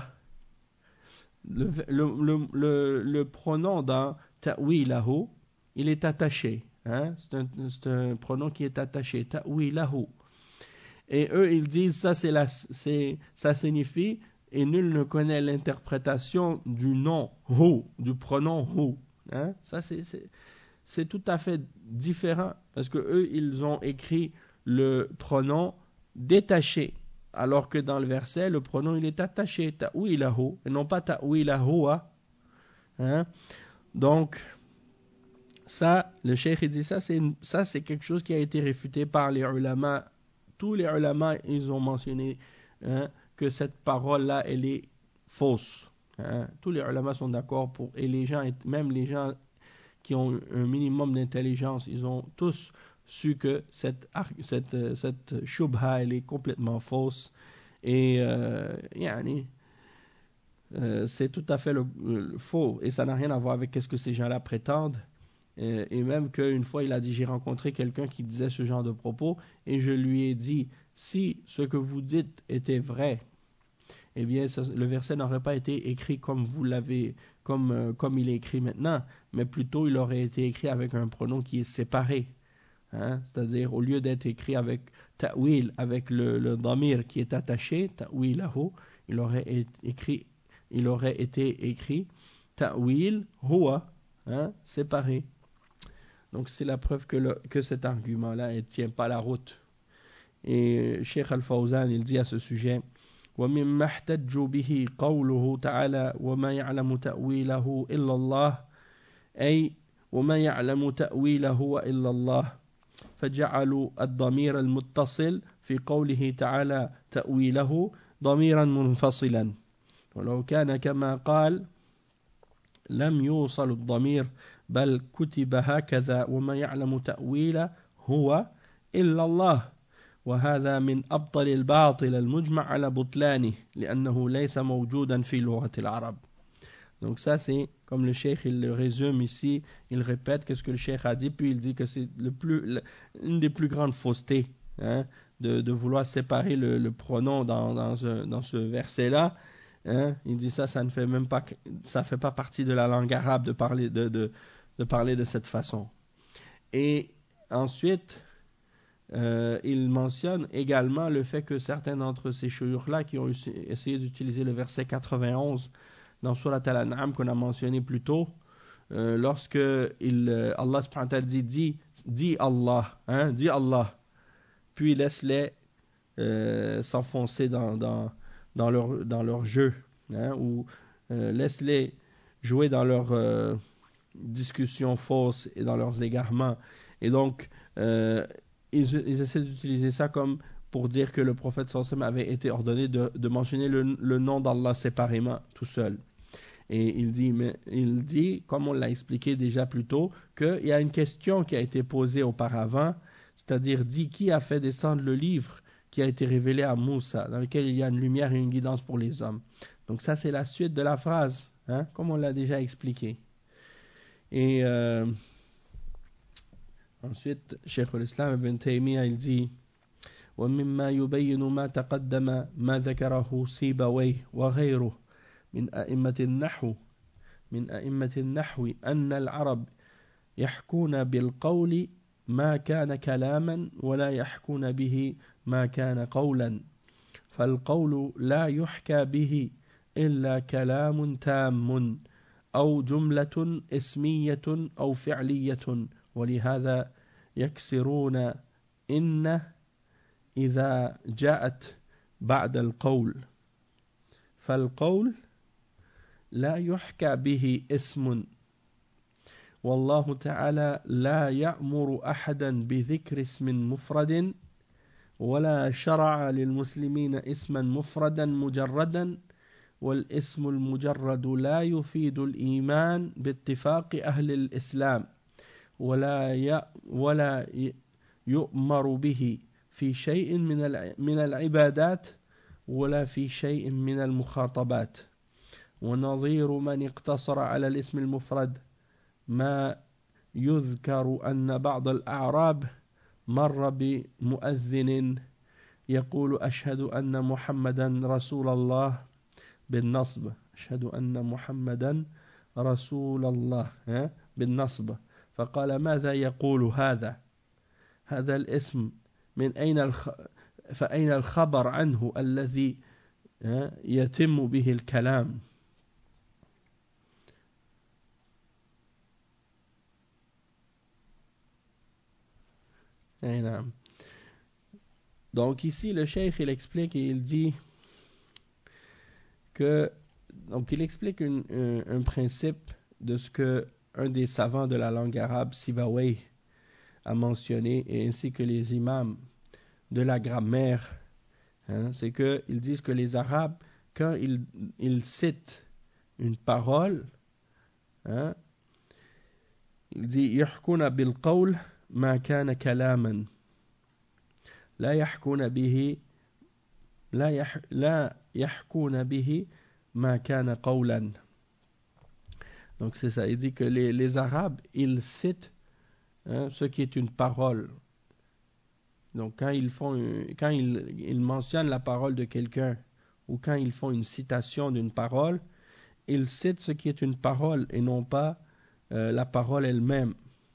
le pronom dans ta'wilahu il est attaché, c'est un pronom qui est attaché, ta'wilahu, et eux ils disent ça ça signifie et nul ne connaît l'interprétation du nom hu, du pronom hu. Ça c'est tout à fait différent parce que eux ils ont écrit le pronom détaché alors que dans le verset le pronom il est attaché ta'wilahu et non pas ta'wilahu. Donc ça le cheikh dit ça c'est quelque chose qui a été réfuté par les ulama. Tous les ulama ils ont mentionné que cette parole là elle est fausse. Tous les ulama sont d'accord et les gens, même les gens qui ont un minimum d'intelligence, ils ont tous su que cette shubha elle est complètement fausse et c'est tout à fait le faux et ça n'a rien à voir avec ce que ces gens-là prétendent. Et même qu'une fois il a dit j'ai rencontré quelqu'un qui disait ce genre de propos et je lui ai dit si ce que vous dites était vrai, eh bien le verset n'aurait pas été écrit comme vous l'avez, comme il est écrit maintenant, mais plutôt il aurait été écrit avec un pronom qui est séparé. C'est-à-dire au lieu d'être écrit avec ta'wil, avec le damir qui est attaché, ta'wilahu, il aurait été écrit ta'wil huwa, séparé. Donc c'est la preuve que cet argument-là ne tient pas la route. Et Cheikh Al-Fawzan il dit à ce sujet ومما احتجوا به قوله تعالى وما يعلم تأويله إلا الله أي وما يعلم تأويله إلا الله فجعلوا الضمير المتصل في قوله تعالى تأويله ضميرا منفصلا ولو كان كما قال لم يوصل الضمير بل كتب هكذا وما يعلم تأويله هو إلا الله وهذا من أبطل الباطل المجمع على بطلانه لأنه ليس موجودا في لغة العرب. Donc ça c'est comme le cheikh il le résume ici, il répète qu'est-ce que le cheikh a dit, puis il dit que c'est une des plus grandes faussetés hein, de vouloir séparer le pronom dans ce verset-là. Hein, il dit ça ne fait même pas, ça fait pas partie de la langue arabe de parler de cette façon. Et ensuite, il mentionne également le fait que certains d'entre ces chouyours-là qui ont essayé d'utiliser le verset 91 dans Surat Al-An'am qu'on a mentionné plus tôt, lorsque Allah subhanahu wa ta'ala dit Allah, hein, dit Allah, puis laisse-les s'enfoncer dans leur jeu, hein, ou laisse-les jouer dans leurs discussions fausses et dans leurs égarements. Et donc, ils essaient d'utiliser ça comme pour dire que le prophète sallallahu alayhi wa sallam avait été ordonné de mentionner le nom d'Allah séparément, tout seul. Et il dit, comme on l'a expliqué déjà plus tôt, qu'il y a une question qui a été posée auparavant, c'est-à-dire dit qui a fait descendre le livre qui a été révélé à Moussa, dans lequel il y a une lumière et une guidance pour les hommes. Donc ça c'est la suite de la phrase, hein, comme on l'a déjà expliqué. Et ensuite, Cheikh al-Islam ibn Taymiyyah il dit ومما يبين ما تقدم ما ذكره سيبويه وغيره من أئمة النحو أن العرب يحكون بالقول ما كان كلاما ولا يحكون به ما كان قولا فالقول لا يحكى به إلا كلام تام أو جملة اسمية أو فعلية ولهذا يكسرون إن إذا جاءت بعد القول فالقول لا يحكى به اسم والله تعالى لا يأمر أحدا بذكر اسم مفرد ولا شرع للمسلمين اسما مفردا مجردا والاسم المجرد لا يفيد الإيمان باتفاق أهل الإسلام ولا يؤمر به في شيء من العبادات ولا في شيء من المخاطبات ونظير من اقتصر على الاسم المفرد ما يذكر أن بعض الأعراب مر بمؤذن يقول أشهد أن محمدا رسول الله بالنصب أشهد أن محمدا رسول الله بالنصب فقال ماذا يقول هذا الاسم من فأين الخبر عنه الذي يتم به الكلام Donc ici le cheikh il explique et il dit que donc il explique un principe de ce que un des savants de la langue arabe Sibawayh a mentionné et ainsi que les imams de la grammaire, hein, c'est que ils disent que les arabes quand ils citent une parole, hein, il dit يحكون بالقول ما كان كلاما لا يحكون به ما كان قولا. Donc c'est ça, il dit que les arabes ils citent ce qui est une parole. Donc quand ils mentionnent la parole de quelqu'un ou quand ils font une citation d'une parole, ils citent ce qui est une parole et non pas la parole elle-même.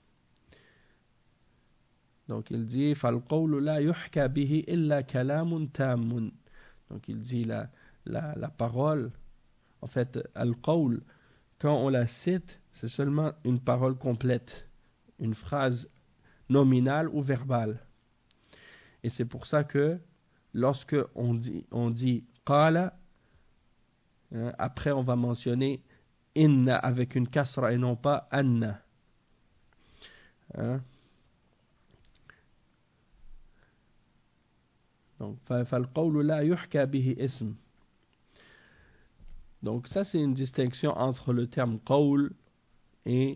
Donc il dit فَالْقَوْلُ لَا يُحْكَى بِهِ إِلَّا كَلَامٌ تَامٌ. Donc il dit la parole, en fait, al-qawl, quand on la cite, c'est seulement une parole complète, une phrase nominale ou verbale. Et c'est pour ça que lorsque on dit qala, après on va mentionner inna avec une kasra et non pas anna. Donc فالقول لا يحكى به اسم. Donc ça c'est une distinction entre le terme qawl et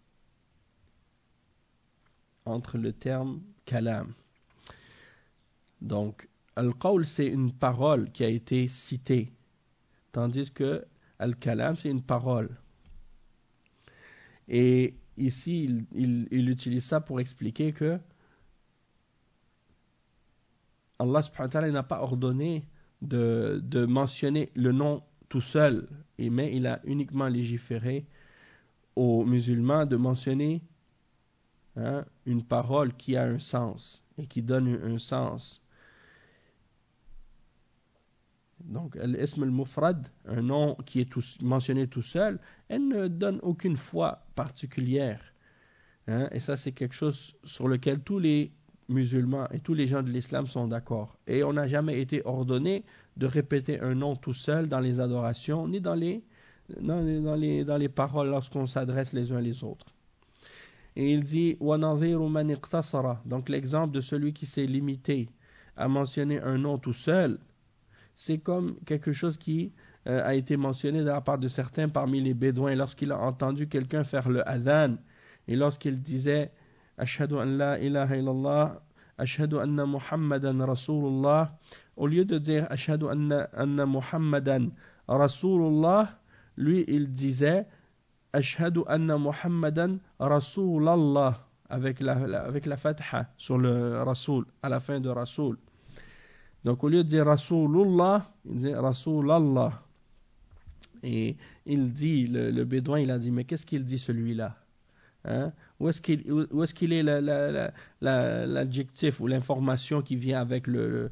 entre le terme kalam. Donc al-qawl c'est une parole qui a été citée, tandis que al-kalam c'est une parole. Et ici il utilise ça pour expliquer que Allah subhanahu wa ta'ala n'a pas ordonné de mentionner le nom tout seul, mais il a uniquement légiféré aux musulmans de mentionner une parole qui a un sens et qui donne un sens. Donc, l'ism al-mufrad, un nom qui est mentionné tout seul, elle ne donne aucune foi particulière. Et ça, c'est quelque chose sur lequel tous les musulmans et tous les gens de l'islam sont d'accord. Et on n'a jamais été ordonné de répéter un nom tout seul dans les adorations, ni dans les paroles lorsqu'on s'adresse les uns les autres. Et il dit وَنَظِيرُ مَنِ اقْتَصَرَ. Donc l'exemple de celui qui s'est limité à mentionner un nom tout seul, c'est comme quelque chose qui a été mentionné de la part de certains parmi les bédouins lorsqu'il a entendu quelqu'un faire le adhan et lorsqu'il disait Ashhadu an la ilaha illallah, Ashhadu anna Muhammadan Rasulullah, au lieu de dire Ashhadu anna Muhammadan Rasulullah, lui il disait Ashhadu anna Muhammadan Rasulallah avec la fatha sur le Rasul, à la fin de Rasul. Donc au lieu de dire Rasulullah, il dit Rasulallah. Et il dit, le bédouin, il a dit, mais qu'est-ce qu'il dit celui-là? Où est-ce qu'il est l'adjectif ou l'information qui vient avec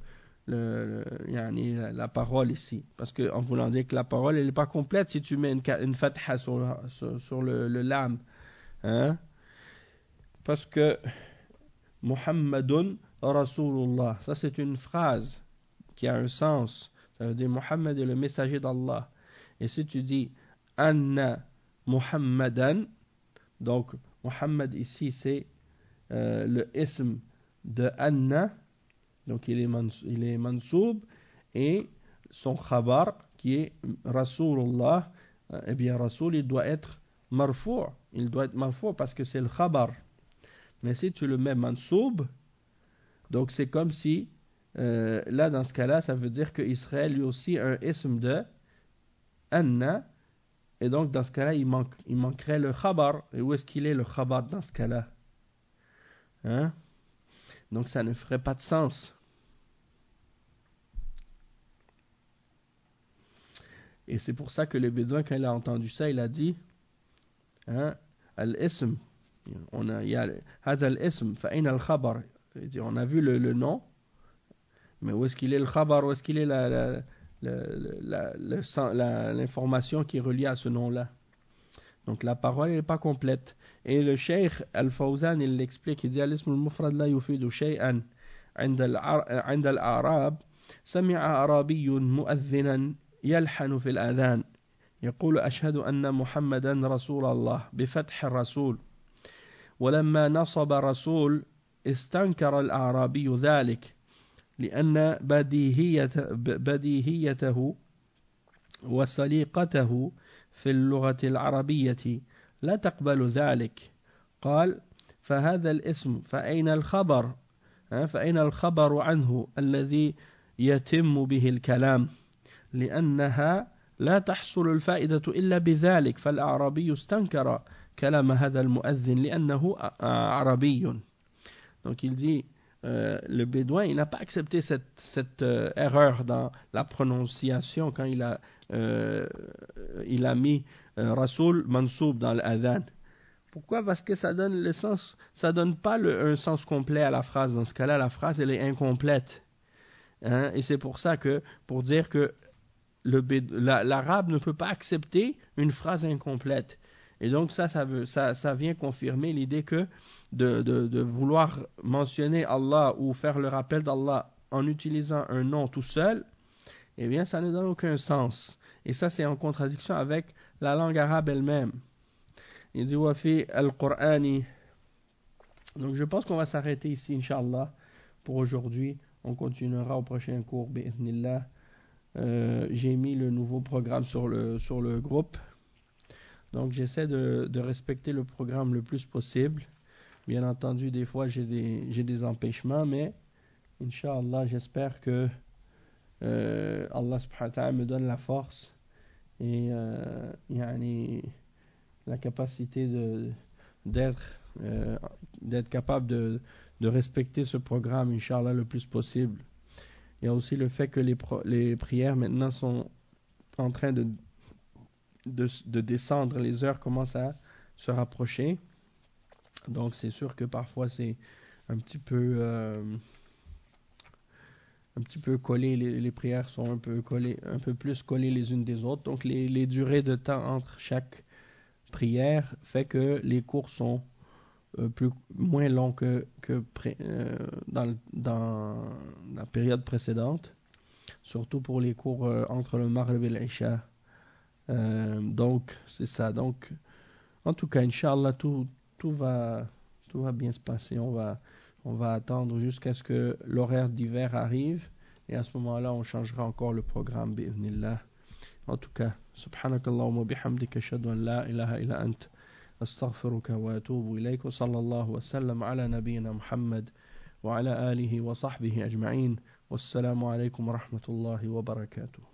la parole ici? Parce qu'en voulant dire que la parole, elle n'est pas complète si tu mets une fatha sur le lam. Parce que Muhammadun Rasulullah, ça c'est une phrase qui a un sens. Ça veut dire Muhammad est le messager d'Allah. Et si tu dis Anna Muhammadan, donc Muhammad ici c'est le ism de Anna, donc il est mansoub, et son khabar qui est Rasulullah, eh bien Rasul il doit être marfou', parce que c'est le khabar. Mais si tu le mets mansoub, donc c'est comme si là dans ce cas-là ça veut dire que Israël lui aussi a un ism de Anna, et donc dans ce cas-là il manquerait le khabar. Et où est-ce qu'il est le khabar dans ce cas-là? Donc ça ne ferait pas de sens. Et c'est pour ça que le bédouin, quand il a entendu ça, il a dit al-ism, on a hadha al-ism fa ayna al-khabar, on a vu le nom, mais où est-ce qu'il est le khabar, où est-ce qu'il est l'information qui est reliée à ce nom-là? Donc la parole n'est pas complète. Et le Cheikh Al-Fawzan il l'explique, il dit al-ism al-mufrad la yufidu shay'an عند الأعراب سمع أعرابي مؤذنا يلحن في الأذان يقول أشهد أن محمدا رسول الله بفتح الرسول ولما نصب رسول استنكر الأعرابي ذلك لأن بديهيته وسليقته في اللغة العربية لا تقبل ذلك. قال فهذا الاسم فأين الخبر عنه الذي يتم به الكلام لأنها لا تحصل الفائدة إلا بذلك. فالأعرابي استنكر كلام هذا المؤذن لأنه عربي. Donc il dit le bédouin il n'a pas accepté cette erreur dans la prononciation quand il a mis Rasoul Mansoub dans l'adhan. Pourquoi? Parce que ça donne le sens, ça donne pas un sens complet à la phrase. Dans ce cas-là, la phrase elle est incomplète. Et c'est pour ça que, pour dire que l'arabe ne peut pas accepter une phrase incomplète. Et donc ça vient confirmer l'idée que de vouloir mentionner Allah ou faire le rappel d'Allah en utilisant un nom tout seul, eh bien ça ne donne aucun sens. Et ça c'est en contradiction avec la langue arabe elle-même. Il dit Wafi al-Qur'ani. Donc je pense qu'on va s'arrêter ici, Inch'Allah, pour aujourd'hui. On continuera au prochain cours, bi'idhnillah. j'ai mis le nouveau programme sur le groupe. Donc j'essaie de respecter le programme le plus possible. Bien entendu, des fois j'ai des empêchements, mais Inch'Allah, j'espère que Allah subhanahu wa ta'ala me donne la force et la capacité d'être capable de respecter ce programme, Inch'Allah, le plus possible. Il y a aussi le fait que les prières maintenant sont en train de descendre, les heures commencent à se rapprocher. Donc c'est sûr que parfois c'est un petit peu collé, les prières sont un peu plus collées les unes des autres. Donc les durées de temps entre chaque prière fait que les cours sont moins longs que dans la période précédente, surtout pour les cours entre le Maghrib et l'Isha. Donc c'est ça. Donc en tout cas, Inch'Allah, tout va bien se passer. On va attendre jusqu'à ce que l'horaire d'hiver arrive. Et à ce moment-là, on changera encore le programme, bi'idhnillah. En tout cas, subhanakallahumma bihamdika ashhadu an la ilaha illa ant astaghfiruka wa atubu ilayk wa sallallahu wa sallam ala nabiyyina Muhammad wa ala alihi wa sahbihi ajma'in. Wassalamu alaykum wa rahmatullahi wa barakatuh.